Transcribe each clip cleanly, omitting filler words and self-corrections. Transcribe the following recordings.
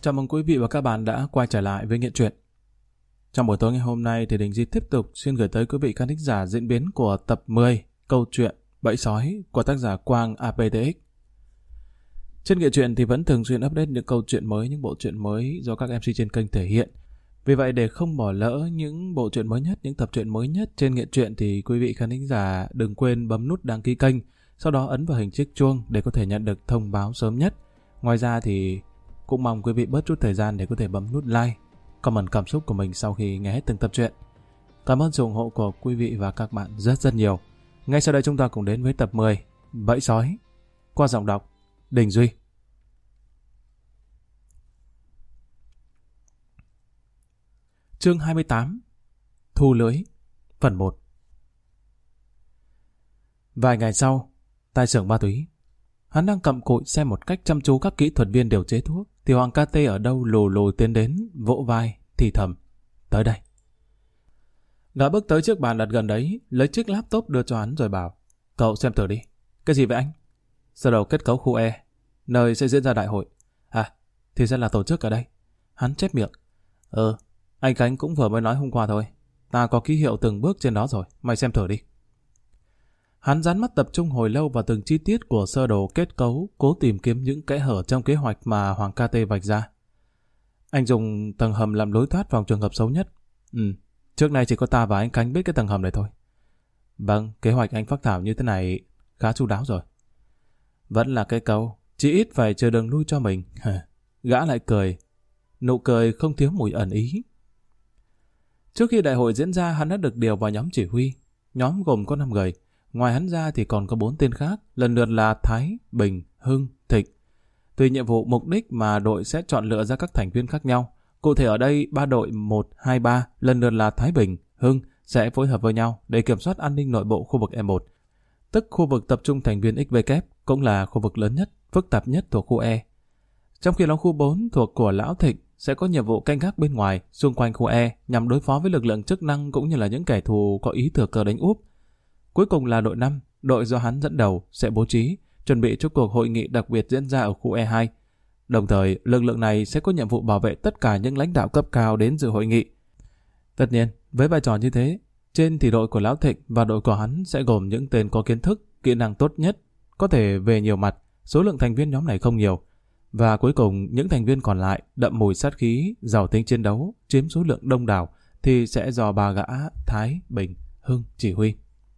Chào mừng quý vị và các bạn đã quay trở lại với Nghiện Truyện. Trong buổi tối ngày hôm nay thì Đình Di tiếp tục xin gửi tới quý vị khán thính giả diễn biến của tập 10 câu chuyện Bẫy Sói của tác giả Quang APTX. Trên Nghiện Truyện thì vẫn thường xuyên update những câu chuyện mới, những bộ truyện mới do các MC trên kênh thể hiện. Vì vậy để không bỏ lỡ những bộ truyện mới nhất, những tập truyện mới nhất trên Nghiện Truyện thì quý vị khán thính giả đừng quên bấm nút đăng ký kênh, sau đó ấn vào hình chiếc chuông để có thể nhận được thông báo sớm nhất. Ngoài ra thì cũng mong quý vị bớt chút thời gian để có thể bấm nút like, comment cảm xúc của mình sau khi nghe hết từng tập truyện. Cảm ơn sự ủng hộ của quý vị và các bạn rất nhiều. Ngay sau đây chúng ta cùng đến với tập 10 Bẫy Sói qua giọng đọc Đình Duy. Chương 28 Thu lưới phần 1. Vài ngày sau, tại xưởng ma túy, hắn đang cặm cụi xem một cách chăm chú các kỹ thuật viên điều chế thuốc, thì Hoàng KT ở đâu lù lù tiến đến, vỗ vai, thì thầm: "Tới đây." Gã bước tới chiếc bàn đặt gần đấy, lấy chiếc laptop đưa cho hắn rồi bảo: "Cậu xem thử đi." "Cái gì vậy anh?" "Sơ đồ kết cấu khu E, nơi sẽ diễn ra đại hội." "À, thì ra là tổ chức ở đây." Hắn chép miệng: Anh Khánh cũng vừa mới nói hôm qua thôi. Ta có ký hiệu từng bước trên đó rồi, mày xem thử đi." Hắn dán mắt tập trung hồi lâu vào từng chi tiết của sơ đồ kết cấu, cố tìm kiếm những kẽ hở trong kế hoạch mà Hoàng KT vạch ra. "Anh dùng tầng hầm làm lối thoát vào trường hợp xấu nhất." Trước nay chỉ có ta và anh Khánh biết cái tầng hầm này thôi." "Vâng, kế hoạch anh phác thảo như thế này khá chu đáo rồi." "Vẫn là cái câu, chỉ ít phải chờ đường lui cho mình." Gã lại cười, nụ cười không thiếu mùi ẩn ý. Trước khi đại hội diễn ra, hắn đã được điều vào nhóm chỉ huy. Nhóm gồm có 5 người. Ngoài hắn ra thì còn có 4 tên khác, lần lượt là Thái, Bình, Hưng, Thịnh. Tùy nhiệm vụ mục đích mà đội sẽ chọn lựa ra các thành viên khác nhau. Cụ thể ở đây, 3 đội 1, 2, 3, lần lượt là Thái, Bình, Hưng sẽ phối hợp với nhau để kiểm soát an ninh nội bộ khu vực E1, tức khu vực tập trung thành viên XVK, cũng là khu vực lớn nhất, phức tạp nhất thuộc khu E. Trong khi đó khu 4 thuộc của Lão Thịnh sẽ có nhiệm vụ canh gác bên ngoài, xung quanh khu E nhằm đối phó với lực lượng chức năng cũng như là những kẻ thù có ý thừa cơ đánh úp. Cuối cùng là đội 5, đội do hắn dẫn đầu sẽ bố trí, chuẩn bị cho cuộc hội nghị đặc biệt diễn ra ở khu E2. Đồng thời, lực lượng này sẽ có nhiệm vụ bảo vệ tất cả những lãnh đạo cấp cao đến dự hội nghị. Tất nhiên, với vai trò như thế, trên thì đội của Lão Thịnh và đội của hắn sẽ gồm những tên có kiến thức, kỹ năng tốt nhất, có thể về nhiều mặt, số lượng thành viên nhóm này không nhiều. Và cuối cùng, những thành viên còn lại đậm mùi sát khí, giàu tính chiến đấu, chiếm số lượng đông đảo thì sẽ do 3 gã Thái, Bình, Hưng chỉ huy.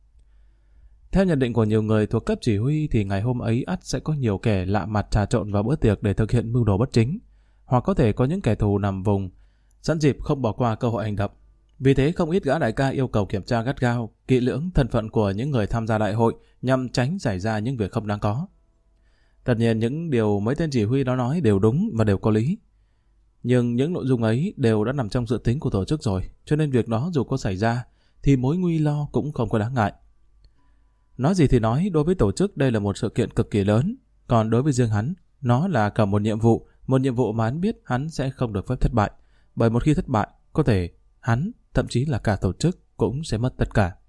Theo nhận định của nhiều người thuộc cấp chỉ huy thì ngày hôm ấy ắt sẽ có nhiều kẻ lạ mặt trà trộn vào bữa tiệc để thực hiện mưu đồ bất chính, hoặc có thể có những kẻ thù nằm vùng, sẵn dịp không bỏ qua cơ hội hành động. Vì thế không ít gã đại ca yêu cầu kiểm tra gắt gao, kỹ lưỡng thân phận của những người tham gia đại hội nhằm tránh xảy ra những việc không đáng có. Tất nhiên những điều mấy tên chỉ huy đó nói đều đúng và đều có lý. Nhưng những nội dung ấy đều đã nằm trong dự tính của tổ chức rồi, cho nên việc đó dù có xảy ra thì mối nguy lo cũng không có đáng ngại. Nói gì thì nói, đối với tổ chức đây là một sự kiện cực kỳ lớn, còn đối với riêng hắn, nó là cả một nhiệm vụ mà hắn biết hắn sẽ không được phép thất bại, bởi một khi thất bại, có thể hắn, thậm chí là cả tổ chức cũng sẽ mất tất cả.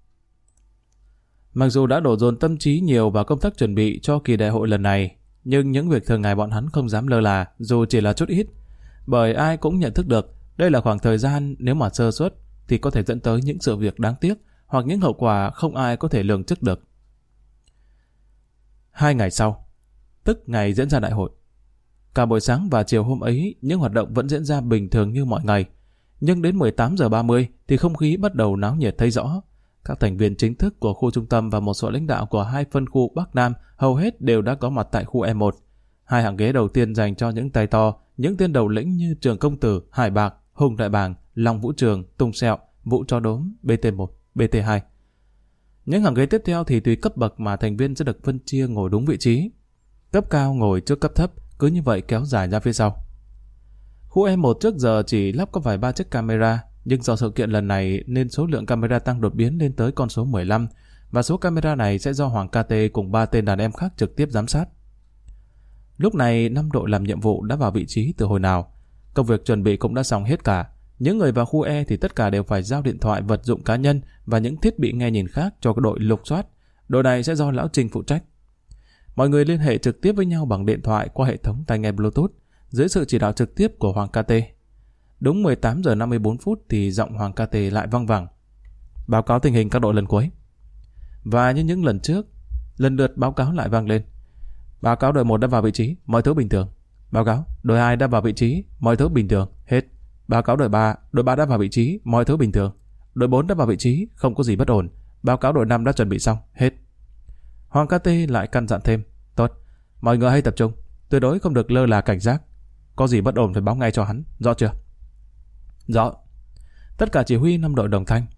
Mặc dù đã đổ dồn tâm trí nhiều vào công tác chuẩn bị cho kỳ đại hội lần này, nhưng những việc thường ngày bọn hắn không dám lơ là, dù chỉ là chút ít, bởi ai cũng nhận thức được đây là khoảng thời gian nếu mà sơ suất thì có thể dẫn tới những sự việc đáng tiếc hoặc những hậu quả không ai có thể lường trước được. 2 ngày sau, tức ngày diễn ra đại hội, cả buổi sáng và chiều hôm ấy những hoạt động vẫn diễn ra bình thường như mọi ngày, nhưng đến 18h30 thì không khí bắt đầu náo nhiệt thấy rõ. Các thành viên chính thức của khu trung tâm và một số lãnh đạo của 2 phân khu Bắc Nam hầu hết đều đã có mặt tại khu E1. 2 hàng ghế đầu tiên dành cho những tay to, những tên đầu lĩnh như Trường Công Tử, Hải Bạc, Hùng Đại Bàng, Long Vũ Trường, Tung Sẹo, Vũ Chó Đốm, BT1, BT2. Những hàng ghế tiếp theo thì tùy cấp bậc mà thành viên sẽ được phân chia ngồi đúng vị trí. Cấp cao ngồi trước cấp thấp, cứ như vậy kéo dài ra phía sau. Khu E1 trước giờ chỉ lắp có vài 3 chiếc camera, nhưng do sự kiện lần này nên số lượng camera tăng đột biến lên tới con số 15, và số camera này sẽ do Hoàng KT cùng 3 tên đàn em khác trực tiếp giám sát. Lúc này 5 đội làm nhiệm vụ đã vào vị trí từ hồi nào. Công việc chuẩn bị cũng đã xong hết cả. Những người vào khu E thì tất cả đều phải giao điện thoại, vật dụng cá nhân và những thiết bị nghe nhìn khác cho đội lục soát. Đội này sẽ do Lão Trình phụ trách. Mọi người liên hệ trực tiếp với nhau bằng điện thoại qua hệ thống tai nghe Bluetooth. dưới sự chỉ đạo trực tiếp của Hoàng KT. Đúng 18 giờ 54 phút thì giọng Hoàng KT lại vang vẳng. Báo cáo tình hình các đội lần cuối. Và như những lần trước, lần lượt báo cáo lại vang lên. Báo cáo đội 1 đã vào vị trí, mọi thứ bình thường. Báo cáo đội 2 đã vào vị trí, mọi thứ bình thường, hết. Báo cáo đội 3 đã vào vị trí, mọi thứ bình thường. Đội 4 đã vào vị trí, không có gì bất ổn. Báo cáo đội 5 đã chuẩn bị xong, hết. Hoàng KT lại căn dặn thêm. Tốt, mọi người hãy tập trung, tuyệt đối không được lơ là cảnh giác. Có gì bất ổn phải báo ngay cho hắn, rõ chưa? Rõ. Tất cả chỉ huy 5 đội đồng thanh.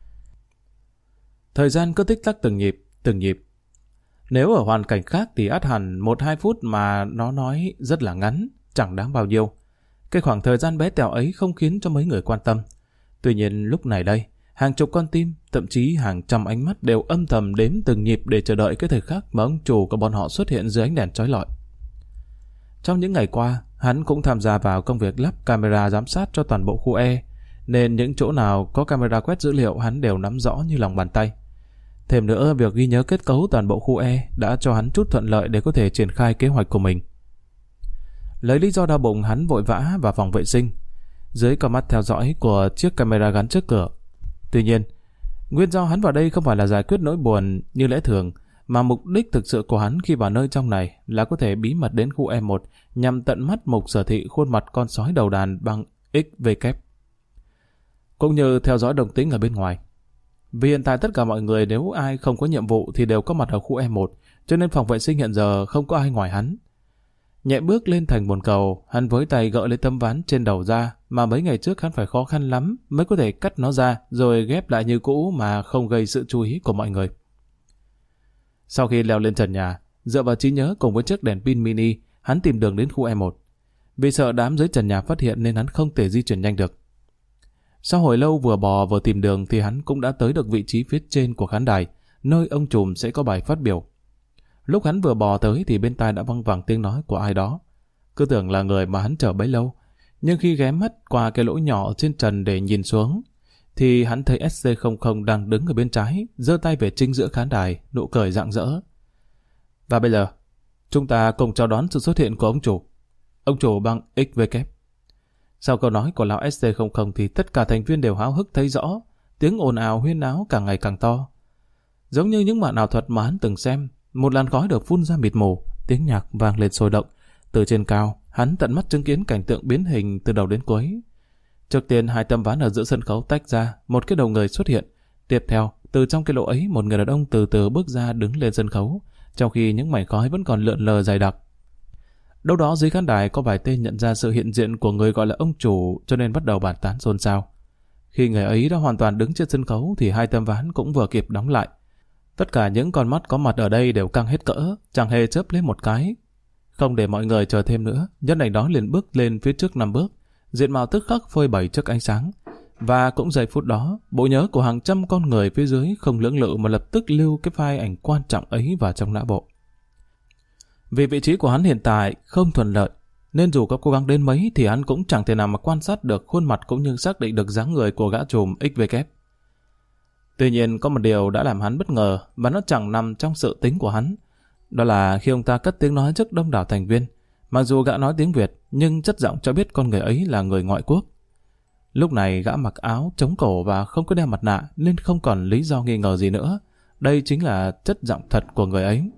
Thời gian cứ tích tắc từng nhịp. Nếu ở hoàn cảnh khác thì ắt hẳn 1-2 phút mà nó nói rất là ngắn, chẳng đáng bao nhiêu. Cái khoảng thời gian bé tẹo ấy không khiến cho mấy người quan tâm. Tuy nhiên lúc này đây, hàng chục con tim, thậm chí hàng trăm ánh mắt đều âm thầm đếm từng nhịp để chờ đợi cái thời khắc mà ông chủ của bọn họ xuất hiện dưới ánh đèn chói lọi. Trong những ngày qua, hắn cũng tham gia vào công việc lắp camera giám sát cho toàn bộ khu E, nên những chỗ nào có camera quét dữ liệu hắn đều nắm rõ như lòng bàn tay. Thêm nữa, việc ghi nhớ kết cấu toàn bộ khu E đã cho hắn chút thuận lợi để có thể triển khai kế hoạch của mình. Lấy lý do đau bụng, hắn vội vã vào phòng vệ sinh, dưới con mắt theo dõi của chiếc camera gắn trước cửa. Tuy nhiên, nguyên do hắn vào đây không phải là giải quyết nỗi buồn như lẽ thường, mà mục đích thực sự của hắn khi vào nơi trong này là có thể bí mật đến khu E1 nhằm tận mắt Mục Sở Thị khuôn mặt con sói đầu đàn bằng XV, cũng như theo dõi động tĩnh ở bên ngoài. Vì hiện tại tất cả mọi người nếu ai không có nhiệm vụ thì đều có mặt ở khu E1, cho nên phòng vệ sinh hiện giờ không có ai ngoài hắn. Nhẹ bước lên thành bồn cầu, hắn với tay gỡ lấy tấm ván trên đầu ra, mà mấy ngày trước hắn phải khó khăn lắm mới có thể cắt nó ra rồi ghép lại như cũ mà không gây sự chú ý của mọi người. Sau khi leo lên trần nhà, dựa vào trí nhớ cùng với chiếc đèn pin mini, hắn tìm đường đến khu E1. Vì sợ đám dưới trần nhà phát hiện nên hắn không thể di chuyển nhanh được. Sau hồi lâu vừa bò vừa tìm đường thì hắn cũng đã tới được vị trí phía trên của khán đài, nơi ông trùm sẽ có bài phát biểu. Lúc hắn vừa bò tới thì bên tai đã văng vẳng tiếng nói của ai đó. Cứ tưởng là người mà hắn chờ bấy lâu, nhưng khi ghé mắt qua cái lỗ nhỏ trên trần để nhìn xuống, thì hắn thấy SC00 đang đứng ở bên trái, giơ tay về chính giữa khán đài, nụ cười rạng rỡ. Và bây giờ, chúng ta cùng chào đón sự xuất hiện của ông chủ. Ông chủ bằng XV. Sau câu nói của lão SC00 thì tất cả thành viên đều háo hức thấy rõ, tiếng ồn ào huyên náo càng ngày càng to. Giống như những màn ảo thuật mà hắn từng xem, một làn khói được phun ra mịt mù, tiếng nhạc vang lên sôi động. Từ trên cao, hắn tận mắt chứng kiến cảnh tượng biến hình từ đầu đến cuối. Trước tiên 2 tấm ván ở giữa sân khấu tách ra, một cái đầu người xuất hiện. Tiếp theo, từ trong cái lỗ ấy một người đàn ông từ từ bước ra đứng lên sân khấu, trong khi những mảnh khói vẫn còn lượn lờ dày đặc. Đâu đó dưới khán đài có vài tên nhận ra sự hiện diện của người gọi là ông chủ, cho nên bắt đầu bàn tán xôn xao. Khi người ấy đã hoàn toàn đứng trên sân khấu thì 2 tấm ván cũng vừa kịp đóng lại. Tất cả những con mắt có mặt ở đây đều căng hết cỡ, chẳng hề chớp lên một cái. Không để mọi người chờ thêm nữa, nhân ảnh đó liền bước lên phía trước 5 bước, diện mạo tức khắc phơi bày trước ánh sáng. Và cũng giây phút đó, bộ nhớ của hàng trăm con người phía dưới không lưỡng lự mà lập tức lưu cái file ảnh quan trọng ấy vào trong não bộ. Vì vị trí của hắn hiện tại không thuận lợi, nên dù có cố gắng đến mấy thì hắn cũng chẳng thể nào mà quan sát được khuôn mặt cũng như xác định được dáng người của gã trùm XV. Tuy nhiên có một điều đã làm hắn bất ngờ và nó chẳng nằm trong sự tính của hắn. Đó là khi ông ta cất tiếng nói trước đông đảo thành viên, mặc dù gã nói tiếng Việt nhưng chất giọng cho biết con người ấy là người ngoại quốc. Lúc này gã mặc áo chống cổ và không có đeo mặt nạ nên không còn lý do nghi ngờ gì nữa. Đây chính là chất giọng thật của người ấy.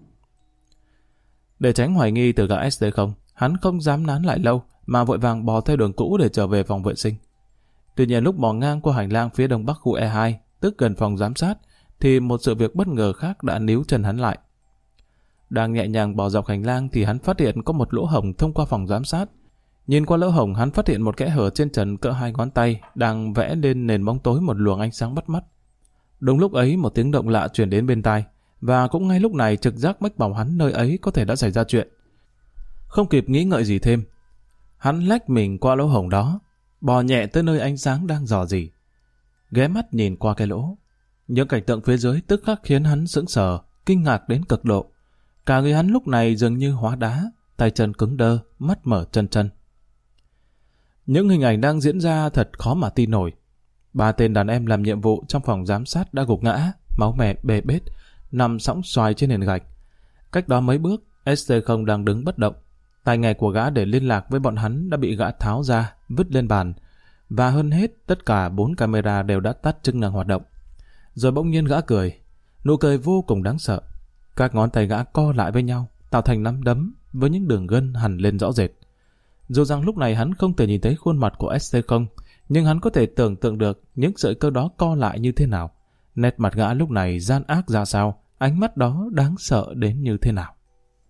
Để tránh hoài nghi từ gã ST0, hắn không dám nán lại lâu mà vội vàng bò theo đường cũ để trở về phòng vệ sinh. Tuy nhiên lúc bò ngang qua hành lang phía đông bắc khu E2, tức gần phòng giám sát, thì một sự việc bất ngờ khác đã níu chân hắn lại. Đang nhẹ nhàng bò dọc hành lang thì hắn phát hiện có một lỗ hổng thông qua phòng giám sát. Nhìn qua lỗ hổng hắn phát hiện một kẽ hở trên trần cỡ 2 ngón tay đang vẽ lên nền bóng tối một luồng ánh sáng bắt mắt. Đúng lúc ấy một tiếng động lạ truyền đến bên tai, và cũng ngay lúc này trực giác mách bảo hắn nơi ấy có thể đã xảy ra chuyện. Không kịp nghĩ ngợi gì thêm, hắn lách mình qua lỗ hổng đó, bò nhẹ tới nơi ánh sáng đang rò rỉ. Ghé mắt nhìn qua cái lỗ, những cảnh tượng phía dưới tức khắc khiến hắn sững sờ, kinh ngạc đến cực độ. Cả người hắn lúc này dường như hóa đá, tay chân cứng đơ, mắt mở trân trân. Những hình ảnh đang diễn ra thật khó mà tin nổi. 3 tên đàn em làm nhiệm vụ trong phòng giám sát đã gục ngã, máu me bê bết, nằm sõng xoài trên nền gạch. Cách đó mấy bước, ST0 đang đứng bất động. Tai nghe của gã để liên lạc với bọn hắn đã bị gã tháo ra, vứt lên bàn. Và hơn hết, tất cả 4 camera đều đã tắt chức năng hoạt động. Rồi bỗng nhiên gã cười. Nụ cười vô cùng đáng sợ. Các ngón tay gã co lại với nhau, tạo thành nắm đấm với những đường gân hằn lên rõ rệt. Dù rằng lúc này hắn không thể nhìn thấy khuôn mặt của ST0, nhưng hắn có thể tưởng tượng được những sợi cơ đó co lại như thế nào. Nét mặt gã lúc này gian ác ra sao, ánh mắt đó đáng sợ đến như thế nào.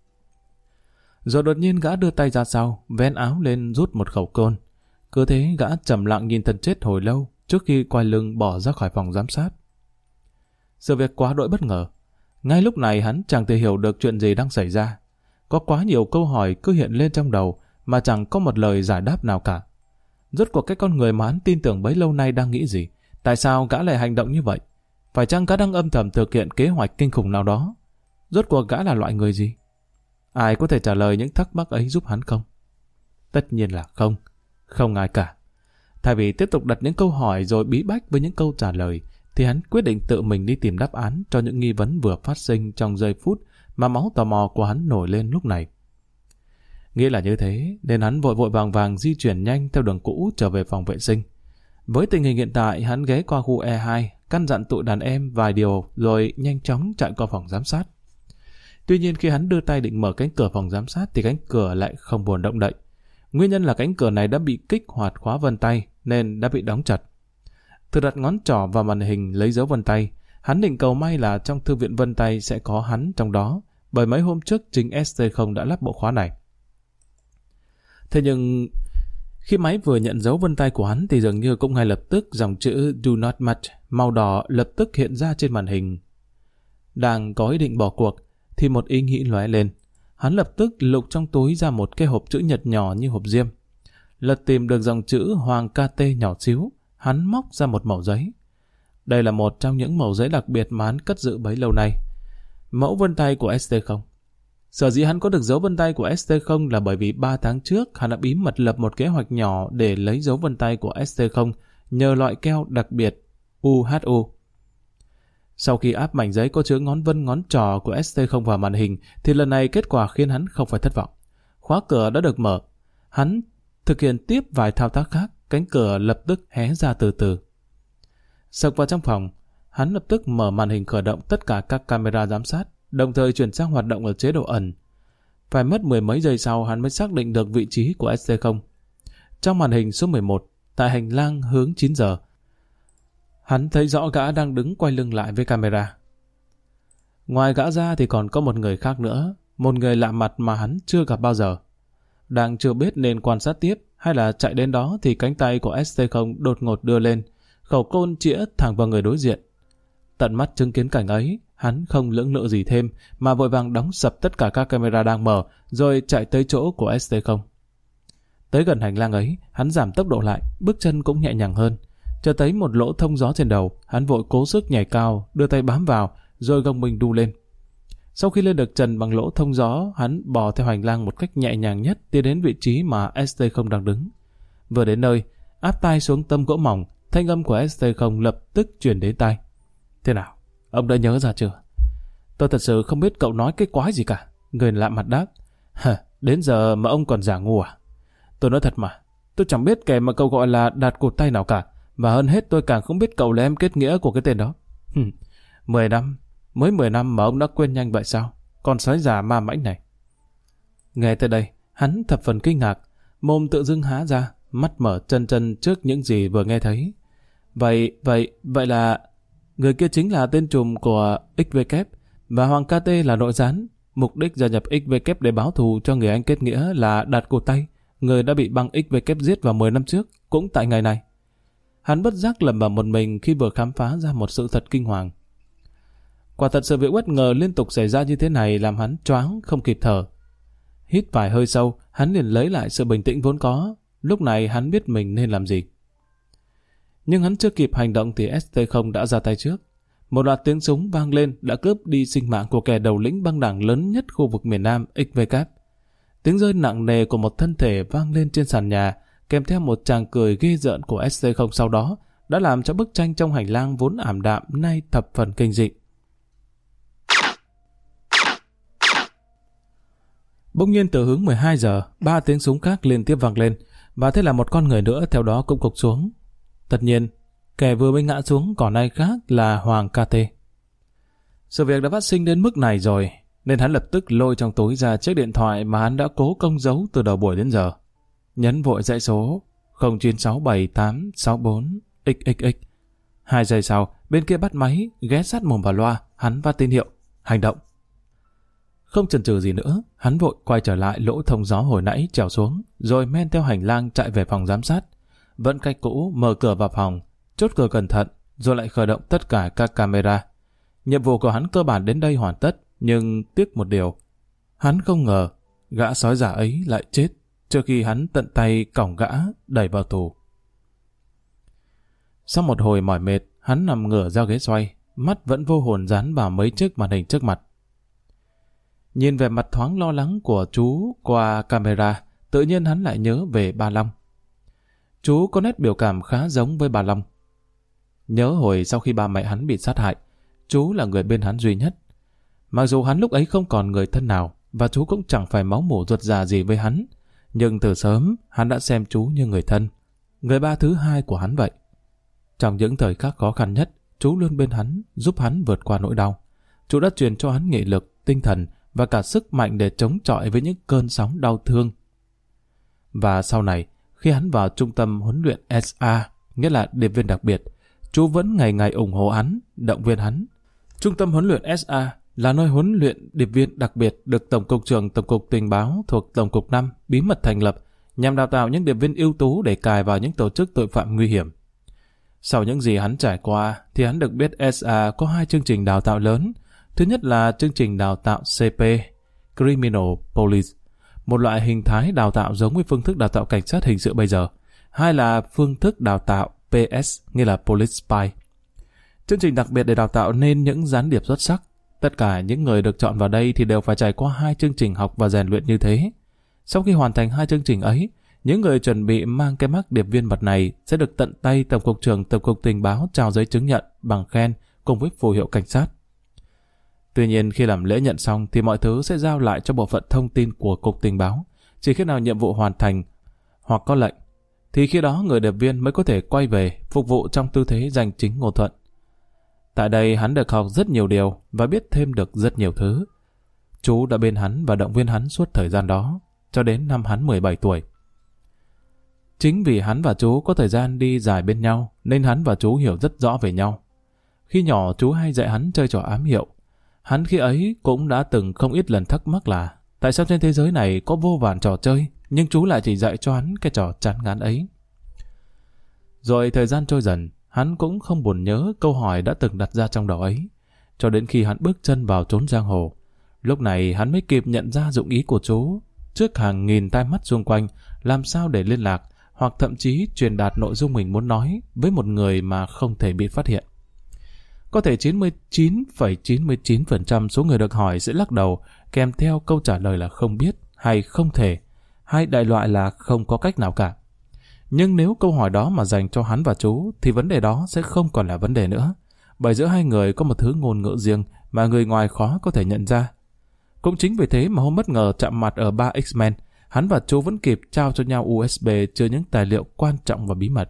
Rồi đột nhiên gã đưa tay ra sau, vén áo lên rút một khẩu côn. Cứ thế gã trầm lặng nhìn thần chết hồi lâu trước khi quay lưng bỏ ra khỏi phòng giám sát. Sự việc quá đỗi bất ngờ. Ngay lúc này hắn chẳng thể hiểu được chuyện gì đang xảy ra. Có quá nhiều câu hỏi cứ hiện lên trong đầu mà chẳng có một lời giải đáp nào cả. Rốt cuộc cái con người mà hắn tin tưởng bấy lâu nay đang nghĩ gì? Tại sao gã lại hành động như vậy? Phải chăng gã đang âm thầm thực hiện kế hoạch kinh khủng nào đó? Rốt cuộc gã là loại người gì? Ai có thể trả lời những thắc mắc ấy giúp hắn không? Tất nhiên là không. Không ai cả. Thay vì tiếp tục đặt những câu hỏi rồi bí bách với những câu trả lời, thì hắn quyết định tự mình đi tìm đáp án cho những nghi vấn vừa phát sinh trong giây phút mà máu tò mò của hắn nổi lên lúc này. Nghĩ là như thế, nên hắn vội vàng vàng di chuyển nhanh theo đường cũ trở về phòng vệ sinh. Với tình hình hiện tại, hắn ghé qua khu E2, căn dặn tụi đàn em vài điều rồi nhanh chóng chạy qua phòng giám sát. Tuy nhiên khi hắn đưa tay định mở cánh cửa phòng giám sát thì cánh cửa lại không buồn động đậy. Nguyên nhân là cánh cửa này đã bị kích hoạt khóa vân tay nên đã bị đóng chặt. Thử đặt ngón trỏ vào màn hình lấy dấu vân tay. Hắn định cầu may là trong thư viện vân tay sẽ có hắn trong đó, bởi mấy hôm trước chính ST0 đã lắp bộ khóa này. Thế nhưng khi máy vừa nhận dấu vân tay của hắn thì dường như cũng ngay lập tức dòng chữ Do Not Match màu đỏ lập tức hiện ra trên màn hình. Đang có ý định bỏ cuộc thì một ý nghĩ lóe lên. Hắn lập tức lục trong túi ra một cái hộp chữ nhật nhỏ như hộp diêm. Lật tìm được dòng chữ Hoàng KT nhỏ xíu, hắn móc ra một mẩu giấy. Đây là một trong những mẩu giấy đặc biệt mà hắn cất giữ bấy lâu nay. Mẫu vân tay của ST0. Sở dĩ hắn có được dấu vân tay của ST0 là bởi vì 3 tháng trước hắn đã bí mật lập một kế hoạch nhỏ để lấy dấu vân tay của ST0 nhờ loại keo đặc biệt UHU. Sau khi áp mảnh giấy có chứa ngón vân ngón trỏ của ST0 vào màn hình thì lần này kết quả khiến hắn không phải thất vọng. Khóa cửa đã được mở. Hắn thực hiện tiếp vài thao tác khác, cánh cửa lập tức hé ra từ từ. Sộc vào trong phòng, hắn lập tức mở màn hình khởi động tất cả các camera giám sát, đồng thời chuyển sang hoạt động ở chế độ ẩn. Phải mất mười mấy giây sau hắn mới xác định được vị trí của ST0. Trong màn hình số 11, tại hành lang hướng 9 giờ, hắn thấy rõ gã đang đứng quay lưng lại với camera. Ngoài gã ra thì còn có một người khác nữa, một người lạ mặt mà hắn chưa gặp bao giờ. Đang chưa biết nên quan sát tiếp hay là chạy đến đó thì cánh tay của ST0 đột ngột đưa lên, khẩu côn chĩa thẳng vào người đối diện. Tận mắt chứng kiến cảnh ấy, hắn không lưỡng lự gì thêm mà vội vàng đóng sập tất cả các camera đang mở rồi chạy tới chỗ của ST0. Tới gần hành lang ấy, hắn giảm tốc độ lại, bước chân cũng nhẹ nhàng hơn. Chợt thấy một lỗ thông gió trên đầu, hắn vội cố sức nhảy cao, đưa tay bám vào, rồi gồng mình đu lên. Sau khi lên được trần bằng lỗ thông gió, hắn bò theo hành lang một cách nhẹ nhàng nhất tiến đến vị trí mà ST0 đang đứng. Vừa đến nơi, áp tai xuống tấm gỗ mỏng, thanh âm của ST0 lập tức truyền đến tai. Thế nào, ông đã nhớ ra chưa? Tôi thật sự không biết cậu nói cái quái gì cả. Người lạ mặt đáp. Đến giờ mà ông còn giả ngu à? Tôi nói thật mà, tôi chẳng biết kẻ mà cậu gọi là Đạt cụt tay nào cả. Và hơn hết tôi càng không biết cậu là em kết nghĩa của cái tên đó. 10 năm, mới 10 năm mà ông đã quên nhanh vậy sao? Con sói già ma mãnh này. Nghe tới đây, hắn thập phần kinh ngạc, mồm tự dưng há ra, mắt mở chân trước những gì vừa nghe thấy. Vậy là người kia chính là tên trùm của XVK và Hoàng KT là nội gián. Mục đích gia nhập XVK để báo thù cho người anh kết nghĩa là Đạt cụt tay, người đã bị băng XVK giết vào 10 năm trước, cũng tại ngày này. Hắn bất giác lẩm bẩm một mình khi vừa khám phá ra một sự thật kinh hoàng. Quả thật sự việc bất ngờ liên tục xảy ra như thế này làm hắn choáng không kịp thở. Hít vài hơi sâu, hắn liền lấy lại sự bình tĩnh vốn có. Lúc này hắn biết mình nên làm gì. Nhưng hắn chưa kịp hành động thì ST0 đã ra tay trước. Một loạt tiếng súng vang lên đã cướp đi sinh mạng của kẻ đầu lĩnh băng đảng lớn nhất khu vực miền Nam XVK. Tiếng rơi nặng nề của một thân thể vang lên trên sàn nhà, kèm theo một tràng cười ghê rợn của ST0 sau đó, đã làm cho bức tranh trong hành lang vốn ảm đạm nay thập phần kinh dị. Bỗng nhiên từ hướng 12 giờ, 3 tiếng súng khác liên tiếp vang lên, và thế là một con người nữa theo đó cũng gục xuống. Tất nhiên, kẻ vừa mới ngã xuống còn ai khác là Hoàng KT. Sự việc đã phát sinh đến mức này rồi, nên hắn lập tức lôi trong túi ra chiếc điện thoại mà hắn đã cố công giấu từ đầu buổi đến giờ. Nhấn vội dãy số 0967864644XXX. 2 giây sau, bên kia bắt máy, ghé sát mồm vào loa, hắn phát tín hiệu, hành động. Không chần chừ gì nữa, hắn vội quay trở lại lỗ thông gió hồi nãy trèo xuống, rồi men theo hành lang chạy về phòng giám sát. Vẫn cách cũ, mở cửa vào phòng, chốt cửa cẩn thận, rồi lại khởi động tất cả các camera. Nhiệm vụ của hắn cơ bản đến đây hoàn tất, nhưng tiếc một điều. Hắn không ngờ, gã sói giả ấy lại chết, trước khi hắn tận tay cõng gã đẩy vào tù. Sau một hồi mỏi mệt, hắn nằm ngửa ra ghế xoay, mắt vẫn vô hồn dán vào mấy chiếc màn hình trước mặt. Nhìn về mặt thoáng lo lắng của chú qua camera, tự nhiên hắn lại nhớ về ba Long. Chú có nét biểu cảm khá giống với bà Long. Nhớ hồi sau khi ba mẹ hắn bị sát hại, chú là người bên hắn duy nhất. Mặc dù hắn lúc ấy không còn người thân nào, và chú cũng chẳng phải máu mủ ruột già gì với hắn, nhưng từ sớm hắn đã xem chú như người thân, người ba thứ hai của hắn vậy. Trong những thời khắc khó khăn nhất, chú luôn bên hắn, giúp hắn vượt qua nỗi đau. Chú đã truyền cho hắn nghị lực, tinh thần và cả sức mạnh để chống chọi với những cơn sóng đau thương. Và sau này, khi hắn vào trung tâm huấn luyện SA, nghĩa là điệp viên đặc biệt, chú vẫn ngày ngày ủng hộ hắn, động viên hắn. Trung tâm huấn luyện SA là nơi huấn luyện điệp viên đặc biệt được Tổng cục trưởng Tổng cục Tình báo thuộc Tổng cục 5 bí mật thành lập nhằm đào tạo những điệp viên ưu tú để cài vào những tổ chức tội phạm nguy hiểm. Sau những gì hắn trải qua, thì hắn được biết SA có 2 chương trình đào tạo lớn. Thứ nhất là chương trình đào tạo CP, Criminal Police, một loại hình thái đào tạo giống với phương thức đào tạo cảnh sát hình sự bây giờ. Hai là phương thức đào tạo PS, nghĩa là Police Spy. Chương trình đặc biệt để đào tạo nên những gián điệp xuất sắc. Tất cả những người được chọn vào đây thì đều phải trải qua 2 chương trình học và rèn luyện như thế. Sau khi hoàn thành 2 chương trình ấy, những người chuẩn bị mang cái mác điệp viên mật này sẽ được tận tay Tổng cục trưởng Tổng cục Tình báo trao giấy chứng nhận, bằng khen cùng với phù hiệu cảnh sát. Tuy nhiên khi làm lễ nhận xong thì mọi thứ sẽ giao lại cho bộ phận thông tin của Cục Tình báo. Chỉ khi nào nhiệm vụ hoàn thành hoặc có lệnh, thì khi đó người điệp viên mới có thể quay về phục vụ trong tư thế danh chính ngôn thuận. Tại đây hắn được học rất nhiều điều và biết thêm được rất nhiều thứ. Chú đã bên hắn và động viên hắn suốt thời gian đó, cho đến năm hắn 17 tuổi. Chính vì hắn và chú có thời gian đi dài bên nhau, nên hắn và chú hiểu rất rõ về nhau. Khi nhỏ chú hay dạy hắn chơi trò ám hiệu. Hắn khi ấy cũng đã từng không ít lần thắc mắc là tại sao trên thế giới này có vô vàn trò chơi, nhưng chú lại chỉ dạy cho hắn cái trò chán ngán ấy. Rồi thời gian trôi dần, hắn cũng không buồn nhớ câu hỏi đã từng đặt ra trong đầu ấy, cho đến khi hắn bước chân vào chốn giang hồ. Lúc này hắn mới kịp nhận ra dụng ý của chú. Trước hàng nghìn tai mắt xung quanh, làm sao để liên lạc hoặc thậm chí truyền đạt nội dung mình muốn nói với một người mà không thể bị phát hiện. Có thể 99,99% số người được hỏi sẽ lắc đầu kèm theo câu trả lời là không biết hay không thể, hay đại loại là không có cách nào cả. Nhưng nếu câu hỏi đó mà dành cho hắn và chú thì vấn đề đó sẽ không còn là vấn đề nữa, bởi giữa hai người có một thứ ngôn ngữ riêng mà người ngoài khó có thể nhận ra. Cũng chính vì thế mà hôm bất ngờ chạm mặt ở bar X-Men, hắn và chú vẫn kịp trao cho nhau USB chứa những tài liệu quan trọng và bí mật.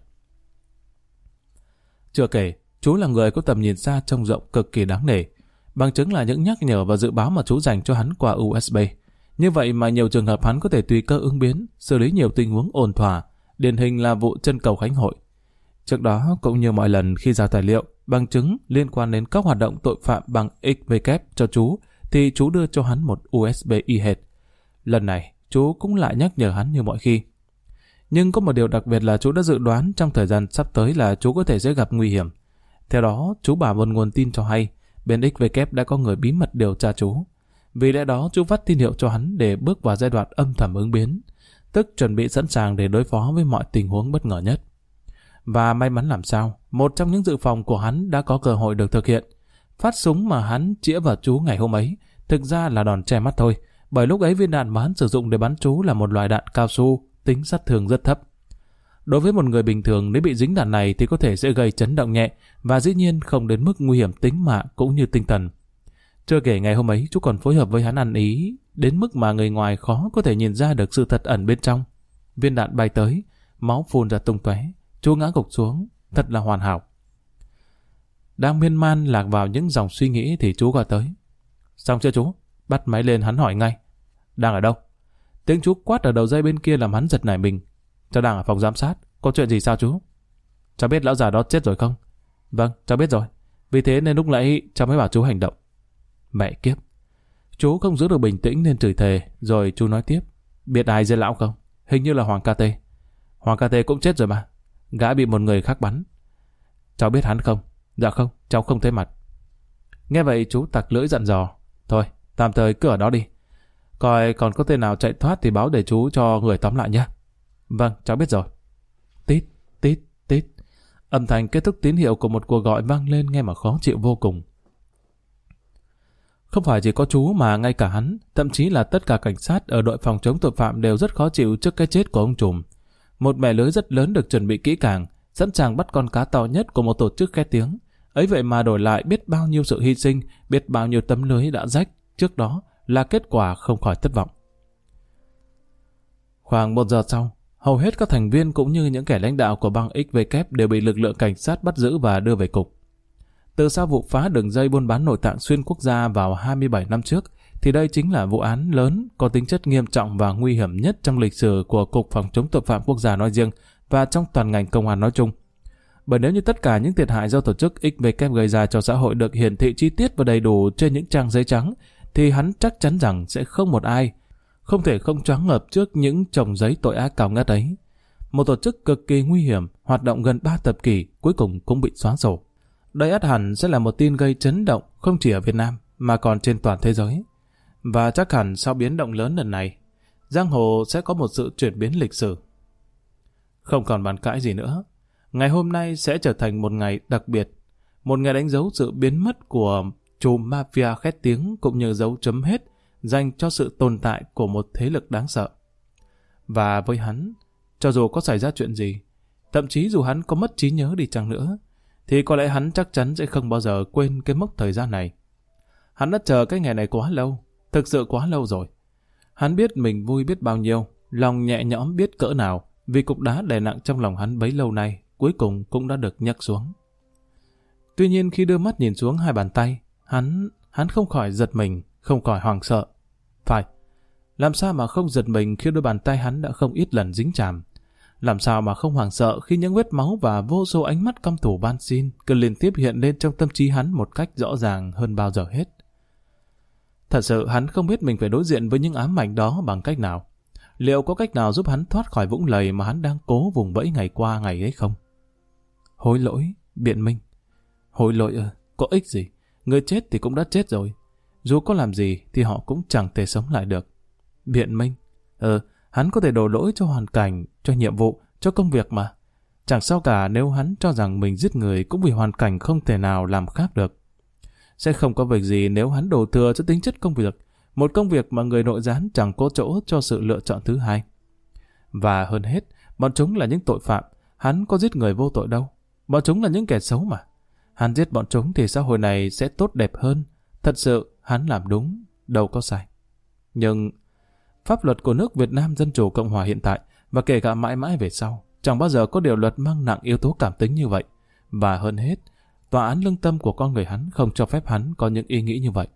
Chưa kể, chú là người có tầm nhìn xa trông rộng cực kỳ đáng nể, bằng chứng là những nhắc nhở và dự báo mà chú dành cho hắn qua USB. Như vậy mà nhiều trường hợp hắn có thể tùy cơ ứng biến, xử lý nhiều tình huống ổn thỏa, điển hình là vụ chân cầu Khánh Hội. Trước đó cũng như mọi lần khi giao tài liệu, bằng chứng liên quan đến các hoạt động tội phạm bằng XVK cho chú, thì chú đưa cho hắn một USB y hệt. Lần này, chú cũng lại nhắc nhở hắn như mọi khi. Nhưng có một điều đặc biệt là chú đã dự đoán trong thời gian sắp tới là chú có thể sẽ gặp nguy hiểm. Theo đó, chú bảo một nguồn tin cho hay, bên XVK đã có người bí mật điều tra chú. Vì lẽ đó, chú phát tín hiệu cho hắn để bước vào giai đoạn âm thầm ứng biến, tức chuẩn bị sẵn sàng để đối phó với mọi tình huống bất ngờ nhất. Và may mắn làm sao, một trong những dự phòng của hắn đã có cơ hội được thực hiện. Phát súng mà hắn chĩa vào chú ngày hôm ấy thực ra là đòn che mắt thôi, bởi lúc ấy viên đạn mà hắn sử dụng để bắn chú là một loại đạn cao su, tính sát thương rất thấp. Đối với một người bình thường, nếu bị dính đạn này thì có thể sẽ gây chấn động nhẹ và dĩ nhiên không đến mức nguy hiểm tính mạng cũng như tinh thần. Chưa kể ngày hôm ấy chú còn phối hợp với hắn ăn ý, đến mức mà người ngoài khó có thể nhìn ra được sự thật ẩn bên trong. Viên đạn bay tới, máu phun ra tung tóe, chú ngã gục xuống, thật là hoàn hảo. Đang miên man lạc vào những dòng suy nghĩ thì chú gọi tới. Xong chưa chú? Bắt máy lên hắn hỏi ngay. Đang ở đâu? Tiếng chú quát ở đầu dây bên kia làm hắn giật nảy mình. Cháu đang ở phòng giám sát, có chuyện gì sao chú? Cháu biết lão già đó chết rồi không? Vâng, cháu biết rồi. Vì thế nên lúc nãy cháu mới bảo chú hành động. Mẹ kiếp. Chú không giữ được bình tĩnh nên chửi thề, rồi chú nói tiếp. Biết ai giết lão không? Hình như là Hoàng KT. Hoàng KT cũng chết rồi mà. Gã bị một người khác bắn. Cháu biết hắn không? Dạ không, cháu không thấy mặt. Nghe vậy chú tặc lưỡi dặn dò. Thôi, tạm thời cứ ở đó đi. Coi còn có tên nào chạy thoát thì báo để chú cho người tóm lại nhé. Vâng, cháu biết rồi. Tít, tít, tít. Âm thanh kết thúc tín hiệu của một cuộc gọi vang lên nghe mà khó chịu vô cùng. Không phải chỉ có chú mà ngay cả hắn, thậm chí là tất cả cảnh sát ở đội phòng chống tội phạm đều rất khó chịu trước cái chết của ông trùm. Một mẻ lưới rất lớn được chuẩn bị kỹ càng, sẵn sàng bắt con cá to nhất của một tổ chức khét tiếng. Ấy vậy mà đổi lại biết bao nhiêu sự hy sinh, biết bao nhiêu tấm lưới đã rách trước đó là kết quả không khỏi thất vọng. Khoảng 1 giờ sau, hầu hết các thành viên cũng như những kẻ lãnh đạo của băng XVK đều bị lực lượng cảnh sát bắt giữ và đưa về cục. Từ sau vụ phá đường dây buôn bán nội tạng xuyên quốc gia vào 27 năm trước, thì đây chính là vụ án lớn có tính chất nghiêm trọng và nguy hiểm nhất trong lịch sử của Cục Phòng chống tội phạm quốc gia nói riêng và trong toàn ngành công an nói chung. Bởi nếu như tất cả những thiệt hại do tổ chức XVK gây ra cho xã hội được hiển thị chi tiết và đầy đủ trên những trang giấy trắng, thì hắn chắc chắn rằng sẽ không một ai không thể không choáng ngợp trước những chồng giấy tội ác cao ngất ấy. Một tổ chức cực kỳ nguy hiểm, hoạt động gần 3 thập kỷ, cuối cùng cũng bị xóa sổ. Đây ắt hẳn sẽ là một tin gây chấn động không chỉ ở Việt Nam mà còn trên toàn thế giới. Và chắc hẳn sau biến động lớn lần này, giang hồ sẽ có một sự chuyển biến lịch sử. Không còn bàn cãi gì nữa. Ngày hôm nay sẽ trở thành một ngày đặc biệt, một ngày đánh dấu sự biến mất của chùm mafia khét tiếng cũng như dấu chấm hết dành cho sự tồn tại của một thế lực đáng sợ. Và với hắn, cho dù có xảy ra chuyện gì, thậm chí dù hắn có mất trí nhớ đi chăng nữa, thì có lẽ hắn chắc chắn sẽ không bao giờ quên cái mốc thời gian này. Hắn đã chờ cái ngày này quá lâu, thực sự quá lâu rồi. Hắn biết mình vui biết bao nhiêu, lòng nhẹ nhõm biết cỡ nào, vì cục đá đè nặng trong lòng hắn bấy lâu nay, cuối cùng cũng đã được nhấc xuống. Tuy nhiên khi đưa mắt nhìn xuống hai bàn tay, hắn không khỏi giật mình, không khỏi hoảng sợ. Phải, làm sao mà không giật mình khi đôi bàn tay hắn đã không ít lần dính chạm? Làm sao mà không hoảng sợ khi những vết máu và vô số ánh mắt căm thù van xin cứ liên tiếp hiện lên trong tâm trí hắn một cách rõ ràng hơn bao giờ hết? Thật sự hắn không biết mình phải đối diện với những ám ảnh đó bằng cách nào. Liệu có cách nào giúp hắn thoát khỏi vũng lầy mà hắn đang cố vùng vẫy ngày qua ngày ấy không? Hối lỗi, biện minh. Hối lỗi có ích gì? Người chết thì cũng đã chết rồi. Dù có làm gì thì họ cũng chẳng thể sống lại được. Biện minh. Hắn có thể đổ lỗi cho hoàn cảnh, cho nhiệm vụ, cho công việc mà. Chẳng sao cả nếu hắn cho rằng mình giết người cũng vì hoàn cảnh không thể nào làm khác được. Sẽ không có việc gì nếu hắn đổ thừa cho tính chất công việc, một công việc mà người nội gián chẳng có chỗ cho sự lựa chọn thứ hai. Và hơn hết, bọn chúng là những tội phạm, hắn có giết người vô tội đâu. Bọn chúng là những kẻ xấu mà. Hắn giết bọn chúng thì xã hội này sẽ tốt đẹp hơn. Thật sự, hắn làm đúng, đâu có sai. Nhưng pháp luật của nước Việt Nam Dân Chủ Cộng Hòa hiện tại và kể cả mãi mãi về sau chẳng bao giờ có điều luật mang nặng yếu tố cảm tính như vậy. Và hơn hết, tòa án lương tâm của con người hắn không cho phép hắn có những ý nghĩ như vậy.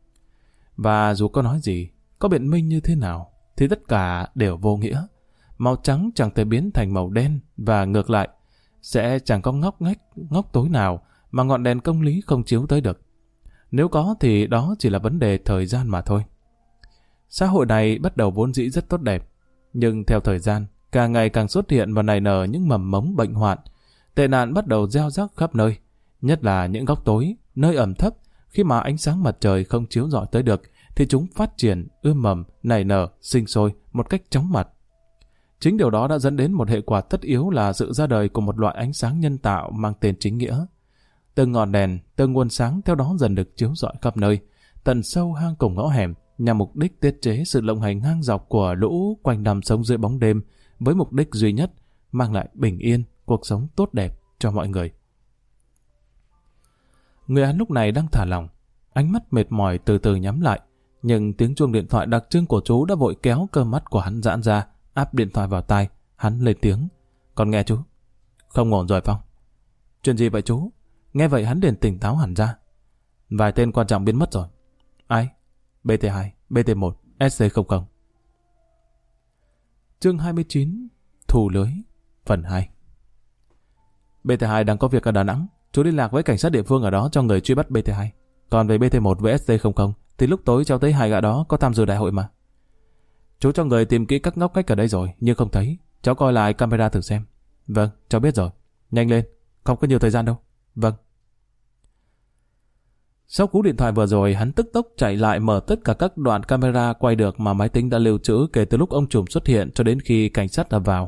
Và dù có nói gì, có biện minh như thế nào, thì tất cả đều vô nghĩa. Màu trắng chẳng thể biến thành màu đen và ngược lại, sẽ chẳng có ngóc tối nào mà ngọn đèn công lý không chiếu tới được. Nếu có thì đó chỉ là vấn đề thời gian mà thôi. Xã hội này bắt đầu vốn dĩ rất tốt đẹp, nhưng theo thời gian, càng ngày càng xuất hiện và nảy nở những mầm mống bệnh hoạn. Tệ nạn bắt đầu gieo rắc khắp nơi, nhất là những góc tối, nơi ẩm thấp. Khi mà ánh sáng mặt trời không chiếu rọi tới được, thì chúng phát triển, ươm mầm, nảy nở, sinh sôi một cách chóng mặt. Chính điều đó đã dẫn đến một hệ quả tất yếu là sự ra đời của một loại ánh sáng nhân tạo mang tên chính nghĩa. Từng ngọn đèn, từng nguồn sáng theo đó dần được chiếu rọi khắp nơi, tận sâu hang cùng ngõ hẻm, nhằm mục đích tiết chế sự lộng hành ngang dọc của lũ quanh nằm sống dưới bóng đêm, với mục đích duy nhất mang lại bình yên, cuộc sống tốt đẹp cho mọi người. Người hắn lúc này đang thả lỏng. ánh mắt mệt mỏi từ từ nhắm lại, nhưng tiếng chuông điện thoại đặc trưng của chú đã vội kéo cơ mắt của hắn giãn ra, áp điện thoại vào tai. Hắn lên tiếng. Con nghe chú. Không ổn rồi Phong. Chuyện gì vậy chú? Nghe vậy hắn liền tỉnh táo hẳn ra. Vài tên quan trọng biến mất rồi. Ai? BT2, BT1, SC00. Chương 29. Thủ lưới. Phần 2. BT2 đang có việc ở Đà Nẵng. Chú liên lạc với cảnh sát địa phương ở đó cho người truy bắt BT2. Còn về BT1 với SC00 thì lúc tối cháu thấy hai gã đó có tham dự đại hội mà. Chú cho người tìm kỹ các ngóc ngách ở đây rồi nhưng không thấy. Cháu coi lại camera thử xem. Vâng, cháu biết rồi. Nhanh lên, không có nhiều thời gian đâu. Vâng. Sau cú điện thoại vừa rồi, hắn tức tốc chạy lại mở tất cả các đoạn camera quay được mà máy tính đã lưu trữ kể từ lúc ông trùm xuất hiện cho đến khi cảnh sát ập vào.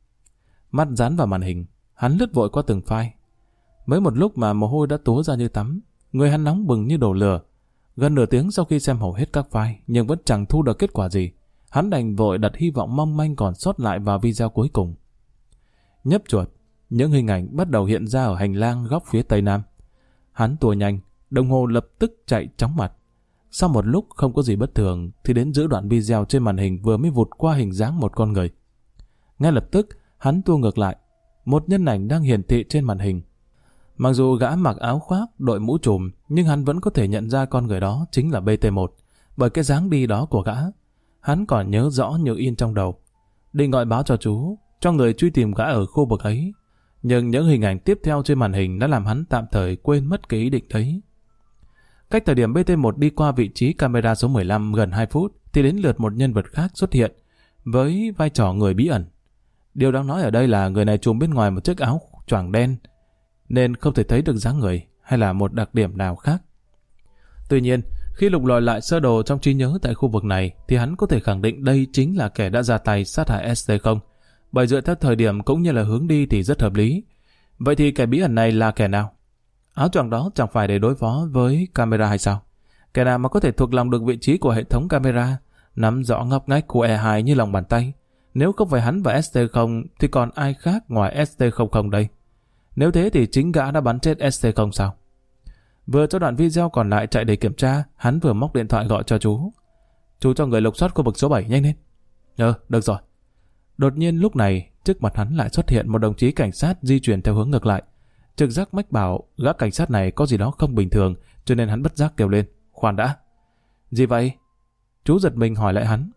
Mắt dán vào màn hình, hắn lướt vội qua từng file. Mới một lúc mà mồ hôi đã túa ra như tắm, người hắn nóng bừng như đổ lửa. Gần nửa tiếng sau khi xem hầu hết các file nhưng vẫn chẳng thu được kết quả gì, hắn đành vội đặt hy vọng mong manh còn sót lại vào video cuối cùng. Nhấp chuột, những hình ảnh bắt đầu hiện ra ở hành lang góc phía tây nam. Hắn tua nhanh, đồng hồ lập tức chạy chóng mặt. Sau một lúc không có gì bất thường thì đến giữa đoạn video trên màn hình vừa mới vụt qua hình dáng một con người. Ngay lập tức hắn tua ngược lại, một nhân ảnh đang hiển thị trên màn hình. Mặc dù gã mặc áo khoác, đội mũ trùm, nhưng hắn vẫn có thể nhận ra con người đó chính là BT1 bởi cái dáng đi đó của gã. Hắn còn nhớ rõ như in trong đầu. Định gọi báo cho chú, cho người truy tìm gã ở khu vực ấy. Nhưng những hình ảnh tiếp theo trên màn hình đã làm hắn tạm thời quên mất cái ý định đấy. Cách thời điểm BT1 đi qua vị trí camera số 15 gần 2 phút thì đến lượt một nhân vật khác xuất hiện với vai trò người bí ẩn. Điều đáng nói ở đây là người này trùm bên ngoài một chiếc áo choàng đen nên không thể thấy được dáng người hay là một đặc điểm nào khác. Tuy nhiên, khi lục lọi lại sơ đồ trong trí nhớ tại khu vực này thì hắn có thể khẳng định đây chính là kẻ đã ra tay sát hại ST0, bởi dựa theo thời điểm cũng như là hướng đi thì rất hợp lý. Vậy thì kẻ bí ẩn này là kẻ nào? Áo choàng đó chẳng phải để đối phó với camera hay sao? Kẻ nào mà có thể thuộc lòng được vị trí của hệ thống camera, nắm rõ ngóc ngách của E2 như lòng bàn tay? Nếu không phải hắn và ST0 thì còn ai khác ngoài ST00 đây? Nếu thế thì chính gã đã bắn chết ST0 sao? Vừa cho đoạn video còn lại chạy để kiểm tra, hắn vừa móc điện thoại gọi cho chú. Chú cho người lục soát khu vực số 7 nhanh lên. Được rồi. Đột nhiên lúc này, trước mặt hắn lại xuất hiện một đồng chí cảnh sát di chuyển theo hướng ngược lại. Trực giác mách bảo gã cảnh sát này có gì đó không bình thường, cho nên hắn bất giác kêu lên. Khoan đã. Gì vậy? Chú giật mình hỏi lại hắn.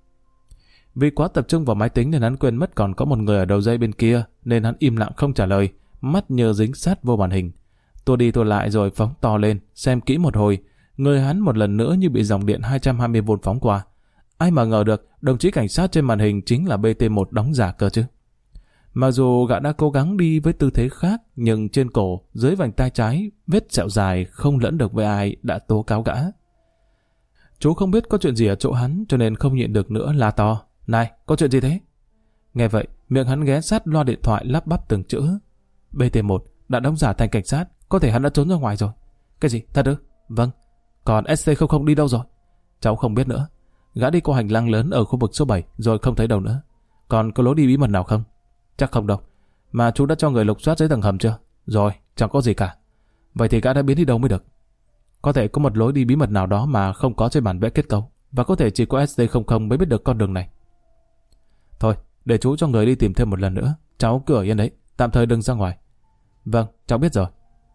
Vì quá tập trung vào máy tính nên hắn quên mất còn có một người ở đầu dây bên kia, nên hắn im lặng không trả lời, mắt như dính sát vô màn hình. Tua đi tua lại rồi phóng to lên, xem kỹ một hồi, người hắn một lần nữa như bị dòng điện 220V phóng qua. Ai mà ngờ được đồng chí cảnh sát trên màn hình chính là BT1 đóng giả cơ chứ. Mặc dù gã đã cố gắng đi với tư thế khác, nhưng trên cổ, dưới vành tai trái, vết sẹo dài không lẫn được với ai đã tố cáo gã. Chú không biết có chuyện gì ở chỗ hắn cho nên không nhịn được nữa la to. Này, có chuyện gì thế? Nghe vậy, miệng hắn ghé sát loa điện thoại lắp bắp từng chữ. BT1 đã đóng giả thành cảnh sát, có thể hắn đã trốn ra ngoài rồi. Cái gì? Thật ư? Vâng. Còn SC00 đi đâu rồi? Cháu không biết nữa. Gã đi qua hành lang lớn ở khu vực số 7 rồi không thấy đâu nữa. Còn có lối đi bí mật nào không? Chắc không đâu. Mà chú đã cho người lục soát dưới tầng hầm chưa? Rồi, chẳng có gì cả. Vậy thì gã đã biến đi đâu mới được? Có thể có một lối đi bí mật nào đó mà không có trên bản vẽ kết cấu, và có thể chỉ có SC00 mới biết được con đường này. Thôi, để chú cho người đi tìm thêm một lần nữa. Cháu cứ ở yên đấy, tạm thời đừng ra ngoài. Vâng, cháu biết rồi.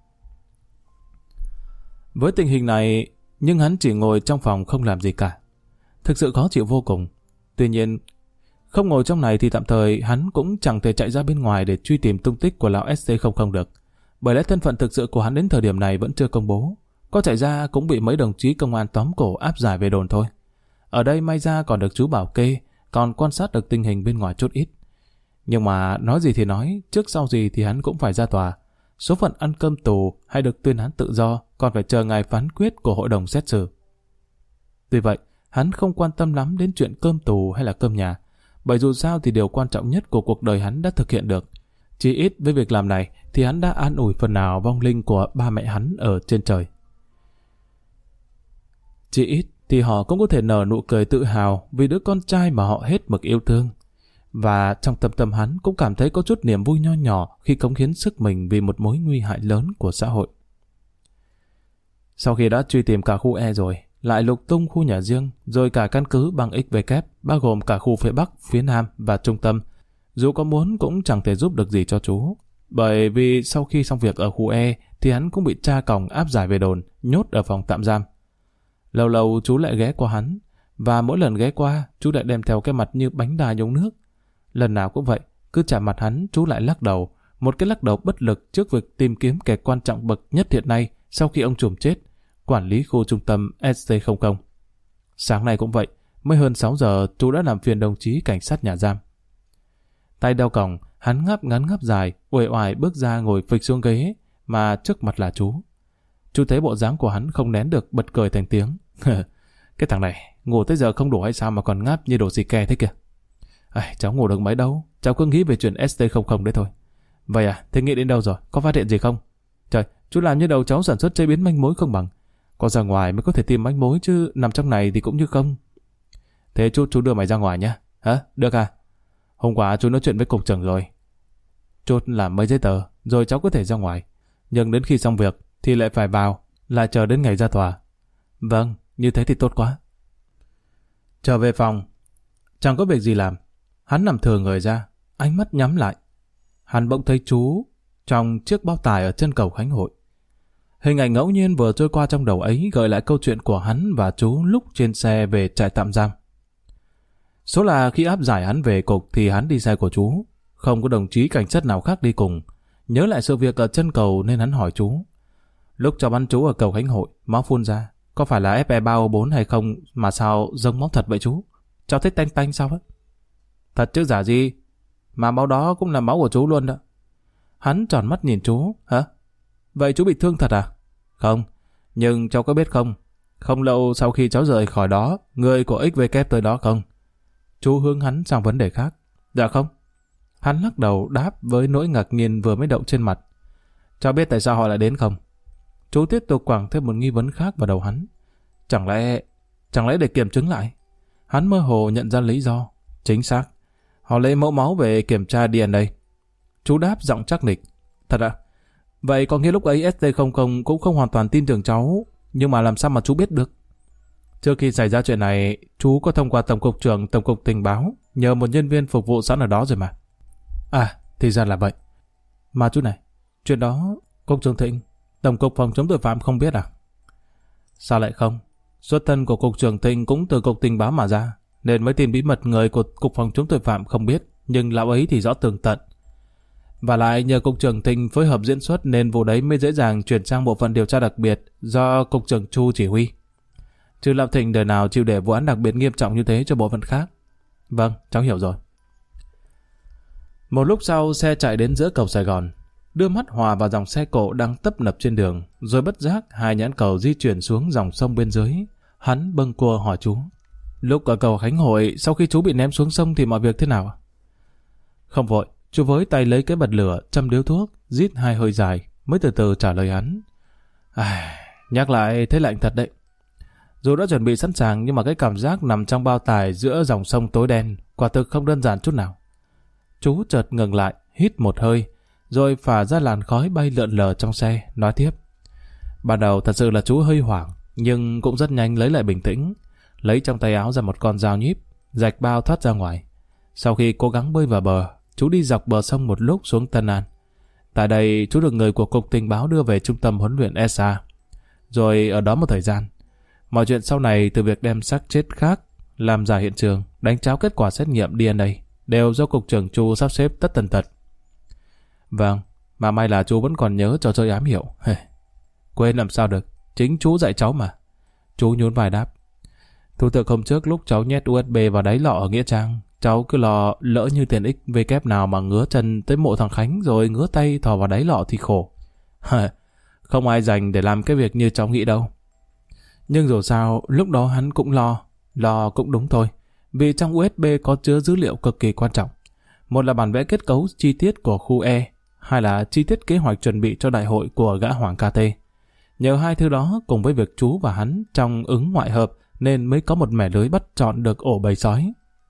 Với tình hình này, nhưng hắn chỉ ngồi trong phòng không làm gì cả. Thực sự khó chịu vô cùng. Tuy nhiên, không ngồi trong này thì tạm thời hắn cũng chẳng thể chạy ra bên ngoài để truy tìm tung tích của lão SC00 được. Bởi lẽ thân phận thực sự của hắn đến thời điểm này vẫn chưa công bố. Có chạy ra cũng bị mấy đồng chí công an tóm cổ áp giải về đồn thôi. Ở đây may ra còn được chú bảo kê, còn quan sát được tình hình bên ngoài chút ít. Nhưng mà nói gì thì nói, trước sau gì thì hắn cũng phải ra tòa. Số phận ăn cơm tù hay được tuyên án tự do còn phải chờ ngày phán quyết của hội đồng xét xử. Tuy vậy, hắn không quan tâm lắm đến chuyện cơm tù hay là cơm nhà, bởi dù sao thì điều quan trọng nhất của cuộc đời hắn đã thực hiện được. Chỉ ít với việc làm này thì hắn đã an ủi phần nào vong linh của ba mẹ hắn ở trên trời. Chỉ ít thì họ cũng có thể nở nụ cười tự hào vì đứa con trai mà họ hết mực yêu thương. Và trong tâm tâm hắn cũng cảm thấy có chút niềm vui nho nhỏ khi cống hiến sức mình vì một mối nguy hại lớn của xã hội. Sau khi đã truy tìm cả khu E rồi, lại lục tung khu nhà riêng, rồi cả căn cứ bang XV, bao gồm cả khu phía Bắc, phía Nam và trung tâm. Dù có muốn cũng chẳng thể giúp được gì cho chú. Bởi vì sau khi xong việc ở khu E thì hắn cũng bị tra còng áp giải về đồn, nhốt ở phòng tạm giam. Lâu lâu chú lại ghé qua hắn, và mỗi lần ghé qua, chú lại đem theo cái mặt như bánh đa nhúng nước. Lần nào cũng vậy, cứ chạm mặt hắn, chú lại lắc đầu, một cái lắc đầu bất lực trước việc tìm kiếm kẻ quan trọng bậc nhất hiện nay sau khi ông trùm chết, quản lý khu trung tâm ST00. Sáng nay cũng vậy, mới hơn 6 giờ chú đã làm phiền đồng chí cảnh sát nhà giam. Tay đeo còng, hắn ngáp ngắn ngáp dài, uể oải bước ra ngồi phịch xuống ghế, mà trước mặt là chú. Chú thấy bộ dáng của hắn không nén được bật cười thành tiếng. Cái thằng này, ngủ tới giờ không đủ hay sao mà còn ngáp như đồ xì ke thế kìa. Cháu ngủ được mấy đâu, cháu cứ nghĩ về chuyện ST00 đấy thôi. Vậy à, thế nghĩ đến đâu rồi, có phát hiện gì không? Trời, chú làm như đầu cháu sản xuất chế biến manh mối không bằng. Có ra ngoài mới có thể tìm manh mối chứ nằm trong này thì cũng như không. Thế chú đưa mày ra ngoài nhá. Hả? Được à? Hôm qua chú nói chuyện với cục trưởng rồi. Chốt làm mấy giấy tờ, rồi cháu có thể ra ngoài. Nhưng đến khi xong việc thì lại phải vào, lại chờ đến ngày ra tòa. Vâng, như thế thì tốt quá. Trở về phòng, chẳng có việc gì làm. Hắn nằm thừa người ra, ánh mắt nhắm lại. Hắn bỗng thấy chú trong chiếc bao tải ở chân cầu Khánh Hội. Hình ảnh ngẫu nhiên vừa trôi qua trong đầu ấy gợi lại câu chuyện của hắn và chú lúc trên xe về trại tạm giam. Số là khi áp giải hắn về cục thì hắn đi xe của chú, không có đồng chí cảnh sát nào khác đi cùng. Nhớ lại sự việc ở chân cầu nên hắn hỏi chú. Lúc cho bắn chú ở cầu Khánh Hội, máu phun ra, có phải là Fe3O4 hay không mà sao giống máu thật vậy chú? Cháu thấy tanh tanh sao á? Thật chứ giả gì, mà máu đó cũng là máu của chú luôn đó. Hắn tròn mắt nhìn chú. Hả? Vậy chú bị thương thật à? Không, nhưng cháu có biết không, không lâu sau khi cháu rời khỏi đó, người của XV tới đó không? Chú hướng hắn sang vấn đề khác. Dạ không. Hắn lắc đầu đáp với nỗi ngạc nhiên vừa mới động trên mặt. Cháu biết tại sao họ lại đến không? Chú tiếp tục quẳng thêm một nghi vấn khác vào đầu hắn. Chẳng lẽ để kiểm chứng lại? Hắn mơ hồ nhận ra lý do. Chính xác, họ lấy mẫu máu về kiểm tra DNA. Chú đáp giọng chắc nịch. Thật ạ? Vậy có nghĩa lúc ấy ST00 cũng không hoàn toàn tin tưởng cháu, nhưng mà làm sao mà chú biết được? Trước khi xảy ra chuyện này, chú có thông qua Tổng cục trưởng Tổng cục Tình báo, nhờ một nhân viên phục vụ sẵn ở đó rồi mà. À, thì ra là vậy. Mà chú này, chuyện đó Cục trưởng Thịnh, Tổng cục phòng chống tội phạm không biết à? Sao lại không? Xuất thân của Cục trưởng Thịnh cũng từ Cục Tình báo mà ra, nên mấy tin bí mật người của Cục phòng chống tội phạm không biết, nhưng lão ấy thì rõ tường tận. Và lại nhờ Cục trưởng Thịnh phối hợp diễn xuất nên vụ đấy mới dễ dàng chuyển sang bộ phận điều tra đặc biệt do Cục trưởng Chu chỉ huy. Chứ lão Thịnh đời nào chịu để vụ án đặc biệt nghiêm trọng như thế cho bộ phận khác. Vâng, cháu hiểu rồi. Một lúc sau xe chạy đến giữa cầu Sài Gòn, đưa mắt hòa vào dòng xe cộ đang tấp nập trên đường, rồi bất giác hai nhãn cầu di chuyển xuống dòng sông bên dưới. Hắn bâng quơ hỏi chú. Lúc ở cầu Khánh Hội, sau khi chú bị ném xuống sông thì mọi việc thế nào? Không vội, chú với tay lấy cái bật lửa, châm điếu thuốc, rít hai hơi dài, mới từ từ trả lời hắn. Nhắc lại thấy lạnh thật đấy. Dù đã chuẩn bị sẵn sàng nhưng mà cái cảm giác nằm trong bao tải giữa dòng sông tối đen quả thực không đơn giản chút nào. Chú chợt ngừng lại, hít một hơi, rồi phả ra làn khói bay lượn lờ trong xe, nói tiếp. Ban đầu thật sự là chú hơi hoảng, nhưng cũng rất nhanh lấy lại bình tĩnh, lấy trong tay áo ra một con dao nhíp, rạch bao thoát ra ngoài. Sau khi cố gắng bơi vào bờ, chú đi dọc bờ sông một lúc xuống Tân An. Tại đây, chú được người của Cục Tình báo đưa về trung tâm huấn luyện SA. Rồi ở đó một thời gian, mọi chuyện sau này từ việc đem xác chết khác, làm giả hiện trường, đánh tráo kết quả xét nghiệm DNA, đều do Cục trưởng Chu sắp xếp tất tần tật. Vâng, mà may là chú vẫn còn nhớ trò chơi ám hiệu. Quên làm sao được, chính chú dạy cháu mà. Chú nhún vai đáp. Thủ tượng hôm trước lúc cháu nhét USB vào đáy lọ ở Nghĩa Trang, cháu cứ lo lỡ như tiền XV nào mà ngứa chân tới mộ thằng Khánh rồi ngứa tay thò vào đáy lọ thì khổ. Không ai dành để làm cái việc như cháu nghĩ đâu. Nhưng dù sao, lúc đó hắn cũng lo cũng đúng thôi, vì trong USB có chứa dữ liệu cực kỳ quan trọng. Một là bản vẽ kết cấu chi tiết của khu E, hai là chi tiết kế hoạch chuẩn bị cho đại hội của gã Hoàng KT. Nhờ hai thứ đó cùng với việc chú và hắn trong ứng ngoại hợp nên mới có một mẻ lưới bắt trọn được ổ bầy sói.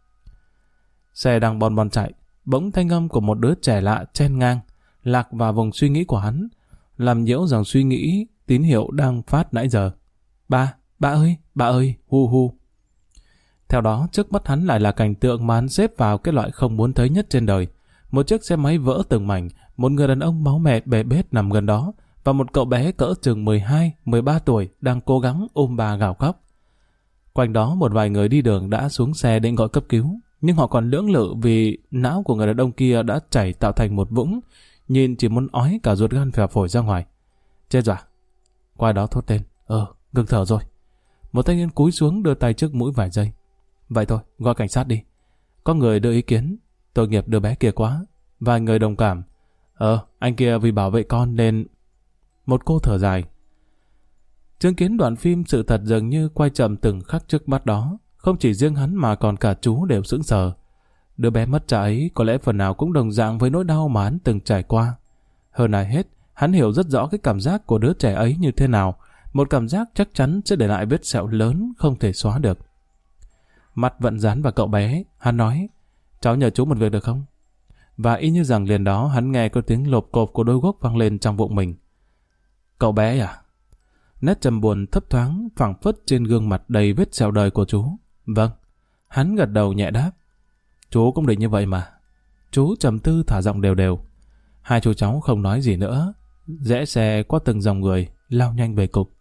Xe đang bon bon chạy, bỗng thanh âm của một đứa trẻ lạ chen ngang, lạc vào vùng suy nghĩ của hắn, làm nhiễu dòng suy nghĩ tín hiệu đang phát nãy giờ. Bà ơi, hu hu. Theo đó, trước mắt hắn lại là cảnh tượng mà hắn xếp vào cái loại không muốn thấy nhất trên đời. Một chiếc xe máy vỡ từng mảnh, một người đàn ông máu me bê bết nằm gần đó, và một cậu bé cỡ chừng 12-13 tuổi đang cố gắng ôm bà gào khóc. Quanh đó một vài người đi đường đã xuống xe định gọi cấp cứu, nhưng họ còn lưỡng lự vì não của người đàn ông kia đã chảy tạo thành một vũng, nhìn chỉ muốn ói cả ruột gan phèo phổi ra ngoài. Chết rồi. Qua đó thốt lên, ngừng thở rồi. Một thanh niên cúi xuống đưa tay trước mũi vài giây. Vậy thôi, gọi cảnh sát đi. Có người đưa ý kiến, tội nghiệp đứa bé kia quá. Vài người đồng cảm. Anh kia vì bảo vệ con nên... Một cô thở dài. Chứng kiến đoạn phim sự thật dường như quay chậm từng khắc trước mắt đó. Không chỉ riêng hắn mà còn cả chú đều sững sờ. Đứa bé mất cha ấy có lẽ phần nào cũng đồng dạng với nỗi đau mà hắn từng trải qua. Hơn ai hết, hắn hiểu rất rõ cái cảm giác của đứa trẻ ấy như thế nào. Một cảm giác chắc chắn sẽ để lại vết sẹo lớn không thể xóa được. Mặt vẫn dán vào cậu bé, hắn nói, cháu nhờ chú một việc được không? Và y như rằng liền đó hắn nghe có tiếng lộp cộp của đôi guốc vang lên trong bụng mình. Cậu bé à? Nét trầm buồn thấp thoáng phảng phất trên gương mặt đầy vết sẹo đời của chú. Vâng. Hắn gật đầu nhẹ đáp. Chú cũng định như vậy mà. Chú trầm tư thả giọng đều đều. Hai chú cháu không nói gì nữa, rẽ xe qua từng dòng người, lao nhanh về cục.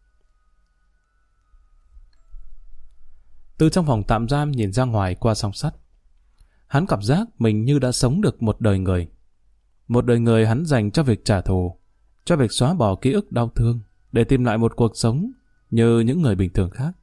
Từ trong phòng tạm giam nhìn ra ngoài qua song sắt, hắn cảm giác mình như đã sống được một đời người. Một đời người hắn dành cho việc trả thù, cho việc xóa bỏ ký ức đau thương, để tìm lại một cuộc sống như những người bình thường khác.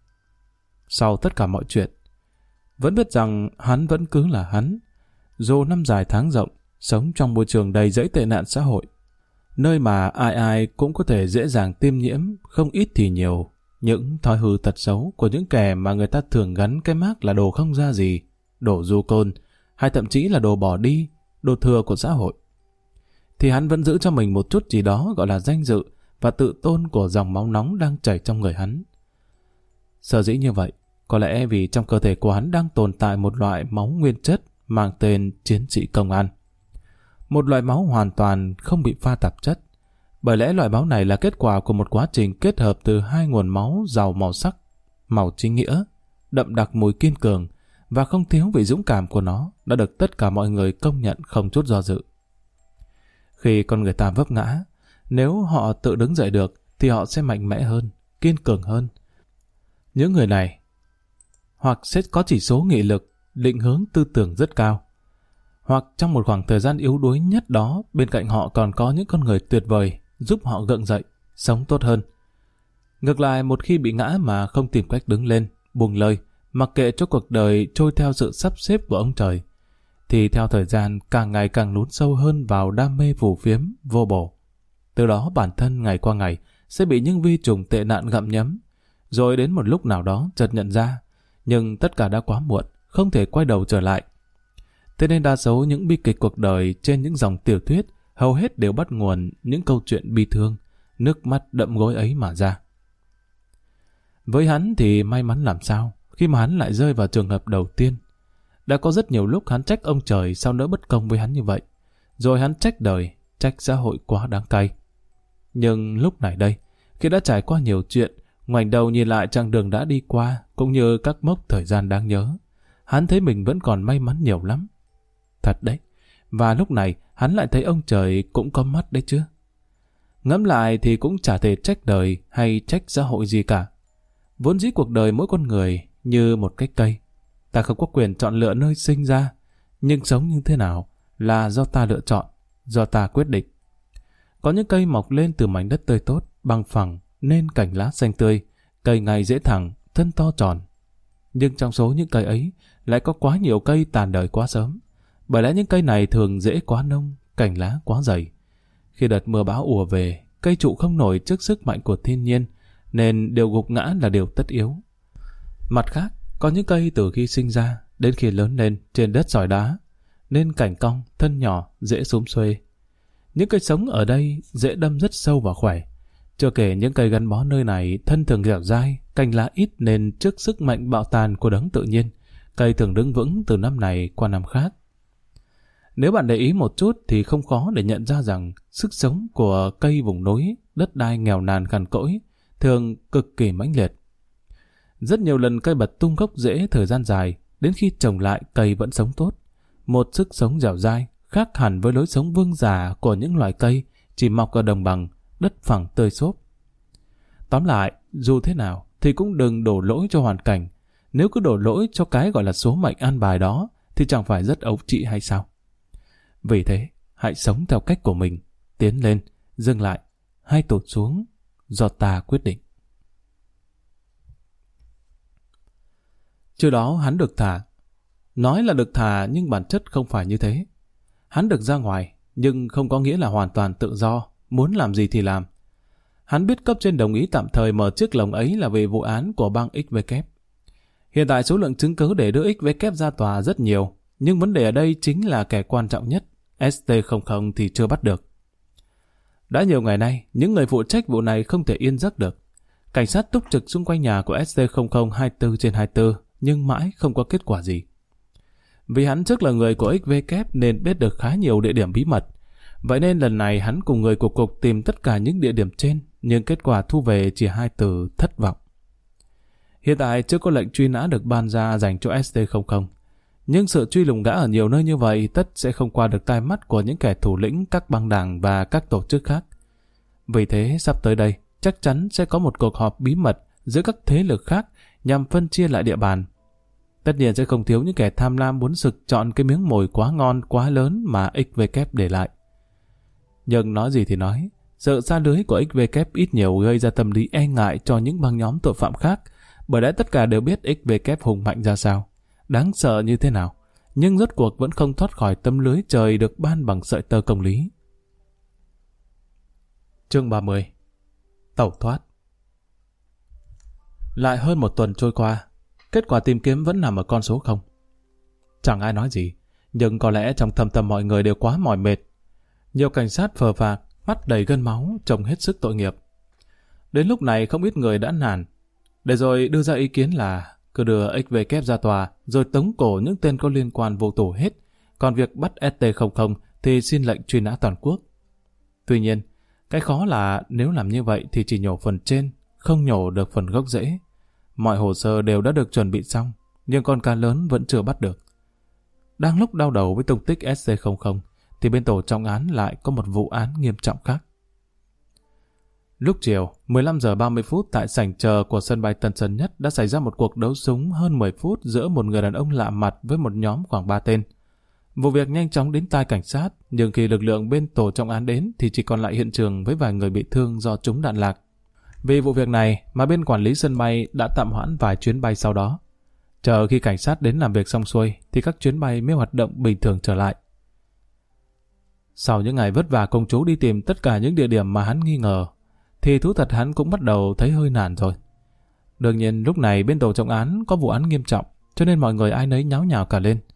Sau tất cả mọi chuyện, vẫn biết rằng hắn vẫn cứ là hắn, dù năm dài tháng rộng, sống trong môi trường đầy rẫy tệ nạn xã hội, nơi mà ai ai cũng có thể dễ dàng tiêm nhiễm, không ít thì nhiều, những thói hư tật xấu của những kẻ mà người ta thường gắn cái mác là đồ không ra gì, đồ du côn, hay thậm chí là đồ bỏ đi, đồ thừa của xã hội. Thì hắn vẫn giữ cho mình một chút gì đó gọi là danh dự và tự tôn của dòng máu nóng đang chảy trong người hắn. Sở dĩ như vậy, có lẽ vì trong cơ thể của hắn đang tồn tại một loại máu nguyên chất mang tên chiến sĩ công an. Một loại máu hoàn toàn không bị pha tạp chất. Bởi lẽ loại máu này là kết quả của một quá trình kết hợp từ hai nguồn máu giàu màu sắc, màu chính nghĩa, đậm đặc mùi kiên cường và không thiếu vị dũng cảm của nó đã được tất cả mọi người công nhận không chút do dự. Khi con người ta vấp ngã, nếu họ tự đứng dậy được thì họ sẽ mạnh mẽ hơn, kiên cường hơn. Những người này hoặc sẽ có chỉ số nghị lực, định hướng tư tưởng rất cao, hoặc trong một khoảng thời gian yếu đuối nhất đó bên cạnh họ còn có những con người tuyệt vời giúp họ gượng dậy, sống tốt hơn. Ngược lại, một khi bị ngã mà không tìm cách đứng lên, buông lơi, mặc kệ cho cuộc đời trôi theo sự sắp xếp của ông trời, thì theo thời gian càng ngày càng lún sâu hơn vào đam mê phù phiếm, vô bổ. Từ đó bản thân ngày qua ngày sẽ bị những vi trùng tệ nạn gặm nhấm, rồi đến một lúc nào đó chợt nhận ra, nhưng tất cả đã quá muộn, không thể quay đầu trở lại. Thế nên đa số những bi kịch cuộc đời trên những dòng tiểu thuyết hầu hết đều bắt nguồn những câu chuyện bi thương, nước mắt đậm gối ấy mà ra. Với hắn thì may mắn làm sao khi mà hắn lại rơi vào trường hợp đầu tiên. Đã có rất nhiều lúc hắn trách ông trời sao nỡ bất công với hắn như vậy, rồi hắn trách đời, trách xã hội quá đáng cay. Nhưng lúc này đây, khi đã trải qua nhiều chuyện, ngoảnh đầu nhìn lại chặng đường đã đi qua cũng như các mốc thời gian đáng nhớ, hắn thấy mình vẫn còn may mắn nhiều lắm. Thật đấy, và lúc này hắn lại thấy ông trời cũng có mắt đấy chứ. Ngẫm lại thì cũng chả thể trách đời hay trách xã hội gì cả. Vốn dĩ cuộc đời mỗi con người như một cái cây, ta không có quyền chọn lựa nơi sinh ra, nhưng sống như thế nào là do ta lựa chọn, do ta quyết định. Có những cây mọc lên từ mảnh đất tươi tốt, bằng phẳng, nên cành lá xanh tươi, cây ngay dễ thẳng, thân to tròn. Nhưng trong số những cây ấy lại có quá nhiều cây tàn đời quá sớm, bởi lẽ những cây này thường rễ quá nông, cành lá quá dày. Khi đợt mưa bão ùa về, cây trụ không nổi trước sức mạnh của thiên nhiên, nên điều gục ngã là điều tất yếu. Mặt khác, có những cây từ khi sinh ra đến khi lớn lên trên đất sỏi đá, nên cành cong, thân nhỏ, dễ xúm xuê. Những cây sống ở đây dễ đâm rất sâu và khỏe. Chưa kể những cây gắn bó nơi này thân thường dẻo dai, cành lá ít nên trước sức mạnh bạo tàn của đấng tự nhiên, cây thường đứng vững từ năm này qua năm khác. Nếu bạn để ý một chút thì không khó để nhận ra rằng sức sống của cây vùng núi, đất đai nghèo nàn cằn cỗi, thường cực kỳ mãnh liệt. Rất nhiều lần cây bật tung gốc rễ thời gian dài, đến khi trồng lại cây vẫn sống tốt. Một sức sống dẻo dai, khác hẳn với lối sống vương giả của những loài cây chỉ mọc ở đồng bằng, đất phẳng tơi xốp. Tóm lại, dù thế nào thì cũng đừng đổ lỗi cho hoàn cảnh. Nếu cứ đổ lỗi cho cái gọi là số mệnh an bài đó thì chẳng phải rất ấu trĩ hay sao? Vì thế, hãy sống theo cách của mình, tiến lên, dừng lại, hay tụt xuống, do ta quyết định. Trưa đó hắn được thả. Nói là được thả nhưng bản chất không phải như thế. Hắn được ra ngoài, nhưng không có nghĩa là hoàn toàn tự do, muốn làm gì thì làm. Hắn biết cấp trên đồng ý tạm thời mở chiếc lồng ấy là vì vụ án của bang XVK. Hiện tại số lượng chứng cứ để đưa XVK ra tòa rất nhiều, nhưng vấn đề ở đây chính là kẻ quan trọng nhất, ST00 thì chưa bắt được. Đã nhiều ngày nay, những người phụ trách vụ này không thể yên giấc được. Cảnh sát túc trực xung quanh nhà của ST00 24/24, nhưng mãi không có kết quả gì. Vì hắn trước là người của XVK nên biết được khá nhiều địa điểm bí mật. Vậy nên lần này hắn cùng người của cục tìm tất cả những địa điểm trên, nhưng kết quả thu về chỉ 2 từ thất vọng. Hiện tại chưa có lệnh truy nã được ban ra dành cho ST00. Nhưng sự truy lùng gã ở nhiều nơi như vậy tất sẽ không qua được tai mắt của những kẻ thủ lĩnh các băng đảng và các tổ chức khác. Vì thế sắp tới đây chắc chắn sẽ có một cuộc họp bí mật giữa các thế lực khác nhằm phân chia lại địa bàn. Tất nhiên sẽ không thiếu những kẻ tham lam muốn sực chọn cái miếng mồi quá ngon quá lớn mà XVK để lại. Nhưng nói gì thì nói, sự xa lưới của XVK ít nhiều gây ra tâm lý e ngại cho những băng nhóm tội phạm khác, bởi lẽ tất cả đều biết XVK hùng mạnh ra sao, đáng sợ như thế nào, nhưng rốt cuộc vẫn không thoát khỏi tấm lưới trời được ban bằng sợi tơ công lý. Chương 30. Tẩu thoát. Lại hơn một tuần trôi qua, kết quả tìm kiếm vẫn nằm ở con số 0. Chẳng ai nói gì, nhưng có lẽ trong thâm tâm mọi người đều quá mỏi mệt. Nhiều cảnh sát phờ phạc, mắt đầy gân máu, trông hết sức tội nghiệp. Đến lúc này không ít người đã nản, để rồi đưa ra ý kiến là cứ đưa XVK ra tòa, rồi tống cổ những tên có liên quan vô tù hết, còn việc bắt ST00 thì xin lệnh truy nã toàn quốc. Tuy nhiên, cái khó là nếu làm như vậy thì chỉ nhổ phần trên, không nhổ được phần gốc rễ. Mọi hồ sơ đều đã được chuẩn bị xong, nhưng con cá lớn vẫn chưa bắt được. Đang lúc đau đầu với tung tích ST00, thì bên tổ trọng án lại có một vụ án nghiêm trọng khác. Lúc chiều, 15 giờ 30 phút tại sảnh chờ của sân bay Tân Sơn Nhất đã xảy ra một cuộc đấu súng hơn 10 phút giữa một người đàn ông lạ mặt với một nhóm khoảng 3 tên. Vụ việc nhanh chóng đến tai cảnh sát, nhưng khi lực lượng bên tổ trọng án đến thì chỉ còn lại hiện trường với vài người bị thương do trúng đạn lạc. Vì vụ việc này mà bên quản lý sân bay đã tạm hoãn vài chuyến bay sau đó. Chờ khi cảnh sát đến làm việc xong xuôi thì các chuyến bay mới hoạt động bình thường trở lại. Sau những ngày vất vả cùng chú đi tìm tất cả những địa điểm mà hắn nghi ngờ, thì thú thật hắn cũng bắt đầu thấy hơi nản rồi. Đương nhiên lúc này bên tổ trọng án có vụ án nghiêm trọng, cho nên mọi người ai nấy nháo nhào cả lên.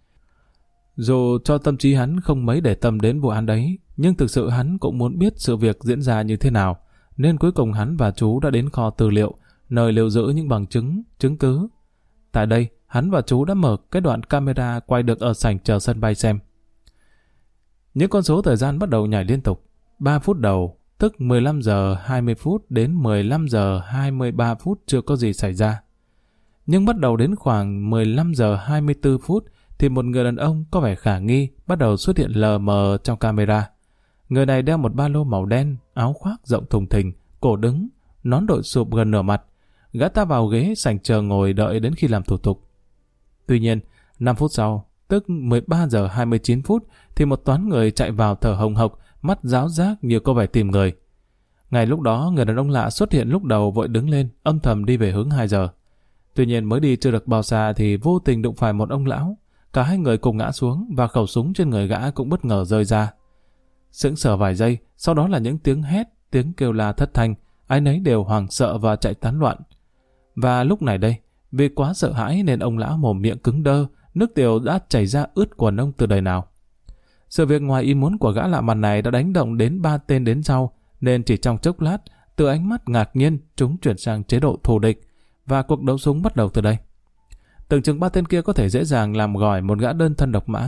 Dù cho tâm trí hắn không mấy để tâm đến vụ án đấy, nhưng thực sự hắn cũng muốn biết sự việc diễn ra như thế nào, nên cuối cùng hắn và chú đã đến kho tư liệu, nơi lưu giữ những bằng chứng, chứng cứ. Tại đây, hắn và chú đã mở cái đoạn camera quay được ở sảnh chờ sân bay xem. Những con số thời gian bắt đầu nhảy liên tục. 3 phút đầu, tức 15 giờ 20 phút đến 15 giờ 23 phút chưa có gì xảy ra. Nhưng bắt đầu đến khoảng 15 giờ 24 phút thì một người đàn ông có vẻ khả nghi bắt đầu xuất hiện lờ mờ trong camera. Người này đeo một ba lô màu đen, áo khoác rộng thùng thình, cổ đứng, nón đội sụp gần nửa mặt. Gã ta vào ghế sảnh chờ ngồi đợi đến khi làm thủ tục. Tuy nhiên, 5 phút sau, tức 13 giờ 29 phút thì một toán người chạy vào thở hồng hộc, mắt ráo rác như có vẻ tìm người. Ngay lúc đó, người đàn ông lạ xuất hiện lúc đầu vội đứng lên, âm thầm đi về hướng 2 giờ. Tuy nhiên mới đi chưa được bao xa thì vô tình đụng phải một ông lão. Cả hai người cùng ngã xuống và khẩu súng trên người gã cũng bất ngờ rơi ra. Sững sờ vài giây, sau đó là những tiếng hét, tiếng kêu la thất thanh, ai nấy đều hoảng sợ và chạy tán loạn. Và lúc này đây, vì quá sợ hãi nên ông lão mồm miệng cứng đơ, nước tiểu đã chảy ra ướt quần ông từ đời nào. Sự việc ngoài ý muốn của gã lạ mặt này đã đánh động đến 3 tên đến sau, nên chỉ trong chốc lát, từ ánh mắt ngạc nhiên, chúng chuyển sang chế độ thù địch, và cuộc đấu súng bắt đầu từ đây. Tưởng chừng 3 tên kia có thể dễ dàng làm gỏi một gã đơn thân độc mã,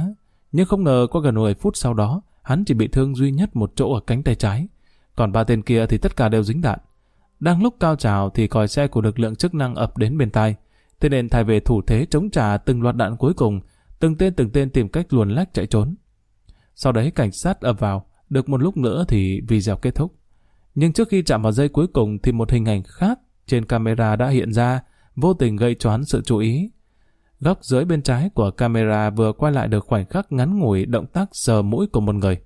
Nhưng không ngờ qua gần 10 phút sau đó, hắn chỉ bị thương duy nhất một chỗ ở cánh tay trái. Còn 3 tên kia thì tất cả đều dính đạn. Đang lúc cao trào thì còi xe của lực lượng chức năng ập đến bên tai. Thế nên thay về thủ thế chống trả từng loạt đạn cuối cùng, từng tên tìm cách luồn lách chạy trốn. Sau đấy cảnh sát ập vào, được một lúc nữa thì video kết thúc. Nhưng trước khi chạm vào giây cuối cùng thì một hình ảnh khác trên camera đã hiện ra, vô tình gây choáng sự chú ý. Góc dưới bên trái của camera vừa quay lại được khoảnh khắc ngắn ngủi động tác sờ mũi của một người.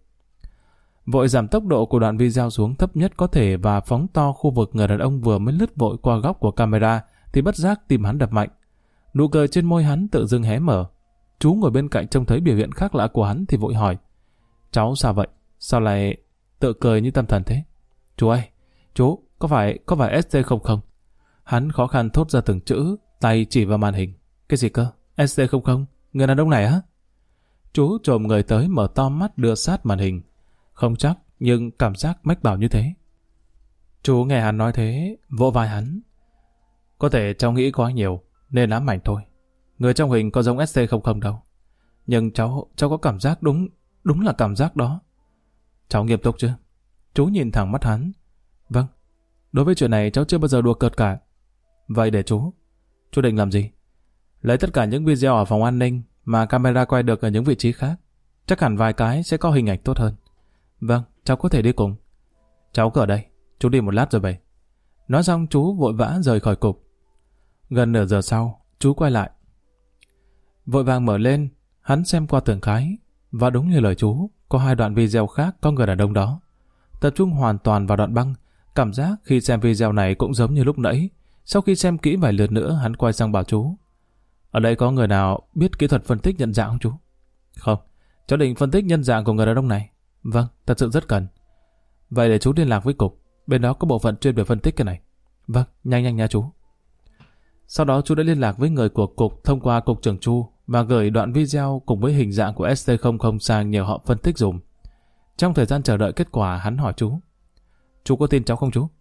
Vội giảm tốc độ của đoạn video xuống thấp nhất có thể và phóng to khu vực người đàn ông vừa mới lướt vội qua góc của camera thì bất giác tim hắn đập mạnh. Nụ cười trên môi hắn tự dưng hé mở. Chú ngồi bên cạnh trông thấy biểu hiện khác lạ của hắn thì vội hỏi: cháu sao vậy? Sao lại tự cười như tâm thần thế? Chú ơi, chú, có phải ST00 không? Hắn khó khăn thốt ra từng chữ, tay chỉ vào màn hình. Cái gì cơ? ST00? Người đàn ông này á? Chú trồm người tới mở to mắt đưa sát màn hình. Không chắc, nhưng cảm giác mách bảo như thế. Chú nghe hắn nói thế, vỗ vai hắn. Có thể cháu nghĩ quá nhiều, nên ám ảnh thôi. Người trong hình có giống ST00 đâu. Nhưng cháu có cảm giác đúng là cảm giác đó. Cháu nghiêm túc chứ? Chú nhìn thẳng mắt hắn. Vâng, đối với chuyện này cháu chưa bao giờ đùa cợt cả. Vậy để chú định làm gì? Lấy tất cả những video ở phòng an ninh mà camera quay được ở những vị trí khác. Chắc hẳn vài cái sẽ có hình ảnh tốt hơn. Vâng, cháu có thể đi cùng. Cháu cứ ở đây, chú đi một lát rồi về. Nói xong chú vội vã rời khỏi cục. Gần nửa giờ sau, chú quay lại. Vội vàng mở lên, hắn xem qua tường khái. Và đúng như lời chú, có 2 đoạn video khác có người đàn ông đó. Tập trung hoàn toàn vào đoạn băng. Cảm giác khi xem video này cũng giống như lúc nãy. Sau khi xem kỹ vài lượt nữa, hắn quay sang bảo chú: ở đây có người nào biết kỹ thuật phân tích nhận dạng không chú? Không, cháu định phân tích nhân dạng của người đàn ông này. Vâng, thật sự rất cần. Vậy để chú liên lạc với cục, bên đó có bộ phận chuyên về phân tích cái này. Vâng, nhanh nha chú. Sau đó chú đã liên lạc với người của cục thông qua cục trưởng Chu và gửi đoạn video cùng với hình dạng của ST00 sang nhờ họ phân tích dùm. Trong thời gian chờ đợi kết quả, hắn hỏi chú: chú có tin cháu không chú?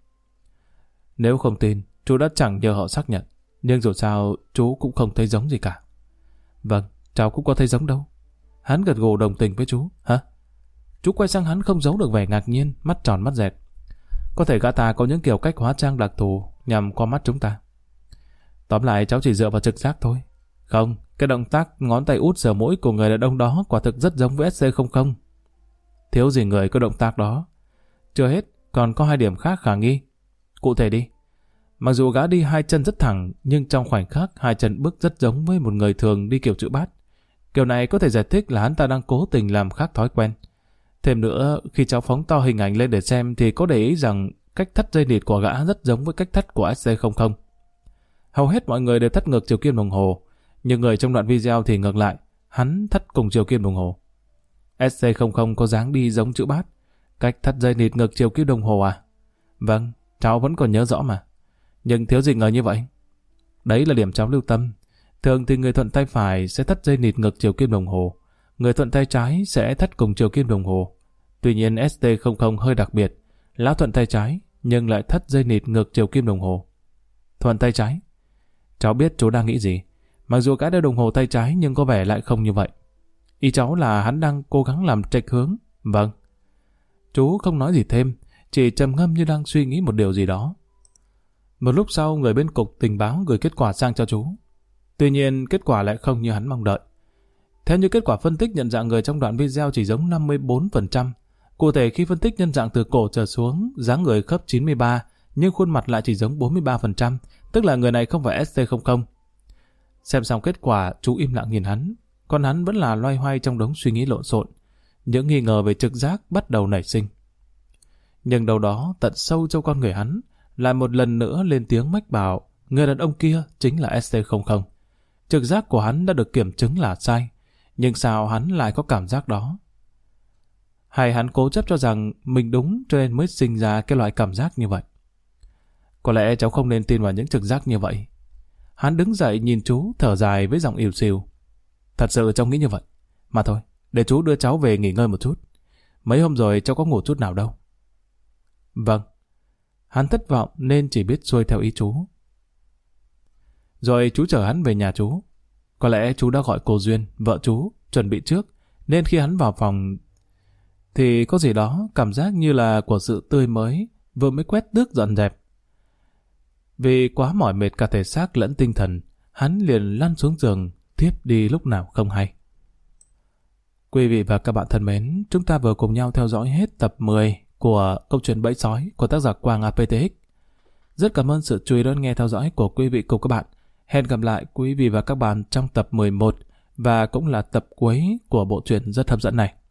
Nếu không tin, chú đã chẳng nhờ họ xác nhận. Nhưng dù sao, chú cũng không thấy giống gì cả. Vâng, cháu cũng có thấy giống đâu. Hắn gật gù đồng tình với chú. Hả? Chú quay sang hắn không giấu được vẻ ngạc nhiên, mắt tròn mắt dẹt. Có thể gã ta có những kiểu cách hóa trang đặc thù nhằm qua mắt chúng ta. Tóm lại cháu chỉ dựa vào trực giác thôi. Không, cái động tác ngón tay út sờ mũi của người đàn ông đó quả thực rất giống với SC00. Thiếu gì người có động tác đó. Chưa hết, còn có 2 điểm khác khả nghi. Cụ thể đi. Mặc dù gã đi 2 chân rất thẳng, nhưng trong khoảnh khắc 2 chân bước rất giống với một người thường đi kiểu chữ bát. Kiểu này có thể giải thích là hắn ta đang cố tình làm khác thói quen. Thêm nữa, khi cháu phóng to hình ảnh lên để xem thì có để ý rằng cách thắt dây nịt của gã rất giống với cách thắt của SC00. Hầu hết mọi người đều thắt ngược chiều kim đồng hồ, nhưng người trong đoạn video thì ngược lại, hắn thắt cùng chiều kim đồng hồ. SC00 có dáng đi giống chữ bát, cách thắt dây nịt ngược chiều kim đồng hồ à? Vâng, cháu vẫn còn nhớ rõ mà. Nhưng thiếu gì ngờ như vậy. Đấy là điểm cháu lưu tâm. Thường thì người thuận tay phải sẽ thắt dây nịt ngược chiều kim đồng hồ, người thuận tay trái sẽ thắt cùng chiều kim đồng hồ. Tuy nhiên ST00 hơi đặc biệt, lão thuận tay trái nhưng lại thắt dây nịt ngược chiều kim đồng hồ. Thuận tay trái? Cháu biết chú đang nghĩ gì. Mặc dù gã đeo đồng hồ tay trái nhưng có vẻ lại không như vậy. Ý cháu là hắn đang cố gắng làm chệch hướng. Vâng. Chú không nói gì thêm, chỉ trầm ngâm như đang suy nghĩ một điều gì đó. Một lúc sau, người bên cục tình báo gửi kết quả sang cho chú. Tuy nhiên, kết quả lại không như hắn mong đợi. Theo như kết quả phân tích nhận dạng người trong đoạn video chỉ giống 54%. Cụ thể khi phân tích nhân dạng từ cổ trở xuống, dáng người khớp 93, nhưng khuôn mặt lại chỉ giống 43%, tức là người này không phải ST00. Xem xong kết quả, chú im lặng nhìn hắn, còn hắn vẫn là loay hoay trong đống suy nghĩ lộn xộn. Những nghi ngờ về trực giác bắt đầu nảy sinh. Nhưng đâu đó, tận sâu trong con người hắn, lại một lần nữa lên tiếng mách bảo người đàn ông kia chính là ST00. Trực giác của hắn đã được kiểm chứng là sai, nhưng sao hắn lại có cảm giác đó? Hay hắn cố chấp cho rằng mình đúng cho nên mới sinh ra cái loại cảm giác như vậy? Có lẽ cháu không nên tin vào những trực giác như vậy. Hắn đứng dậy nhìn chú thở dài với giọng ỉu xìu. Thật sự cháu nghĩ như vậy. Mà thôi, để chú đưa cháu về nghỉ ngơi một chút. Mấy hôm rồi cháu có ngủ chút nào đâu. Vâng. Hắn thất vọng nên chỉ biết xuôi theo ý chú. Rồi chú chở hắn về nhà chú. Có lẽ chú đã gọi cô Duyên, vợ chú, chuẩn bị trước, nên khi hắn vào phòng thì có gì đó cảm giác như là của sự tươi mới, vừa mới quét tước dọn dẹp. Vì quá mỏi mệt cả thể xác lẫn tinh thần, hắn liền lăn xuống giường, thiếp đi lúc nào không hay. Quý vị và các bạn thân mến, chúng ta vừa cùng nhau theo dõi hết tập 10 của câu chuyện Bẫy Sói của tác giả Quang APTX. Rất cảm ơn sự chú ý đón nghe theo dõi của quý vị cùng các bạn. Hẹn gặp lại quý vị và các bạn trong tập 11 và cũng là tập cuối của bộ truyện rất hấp dẫn này.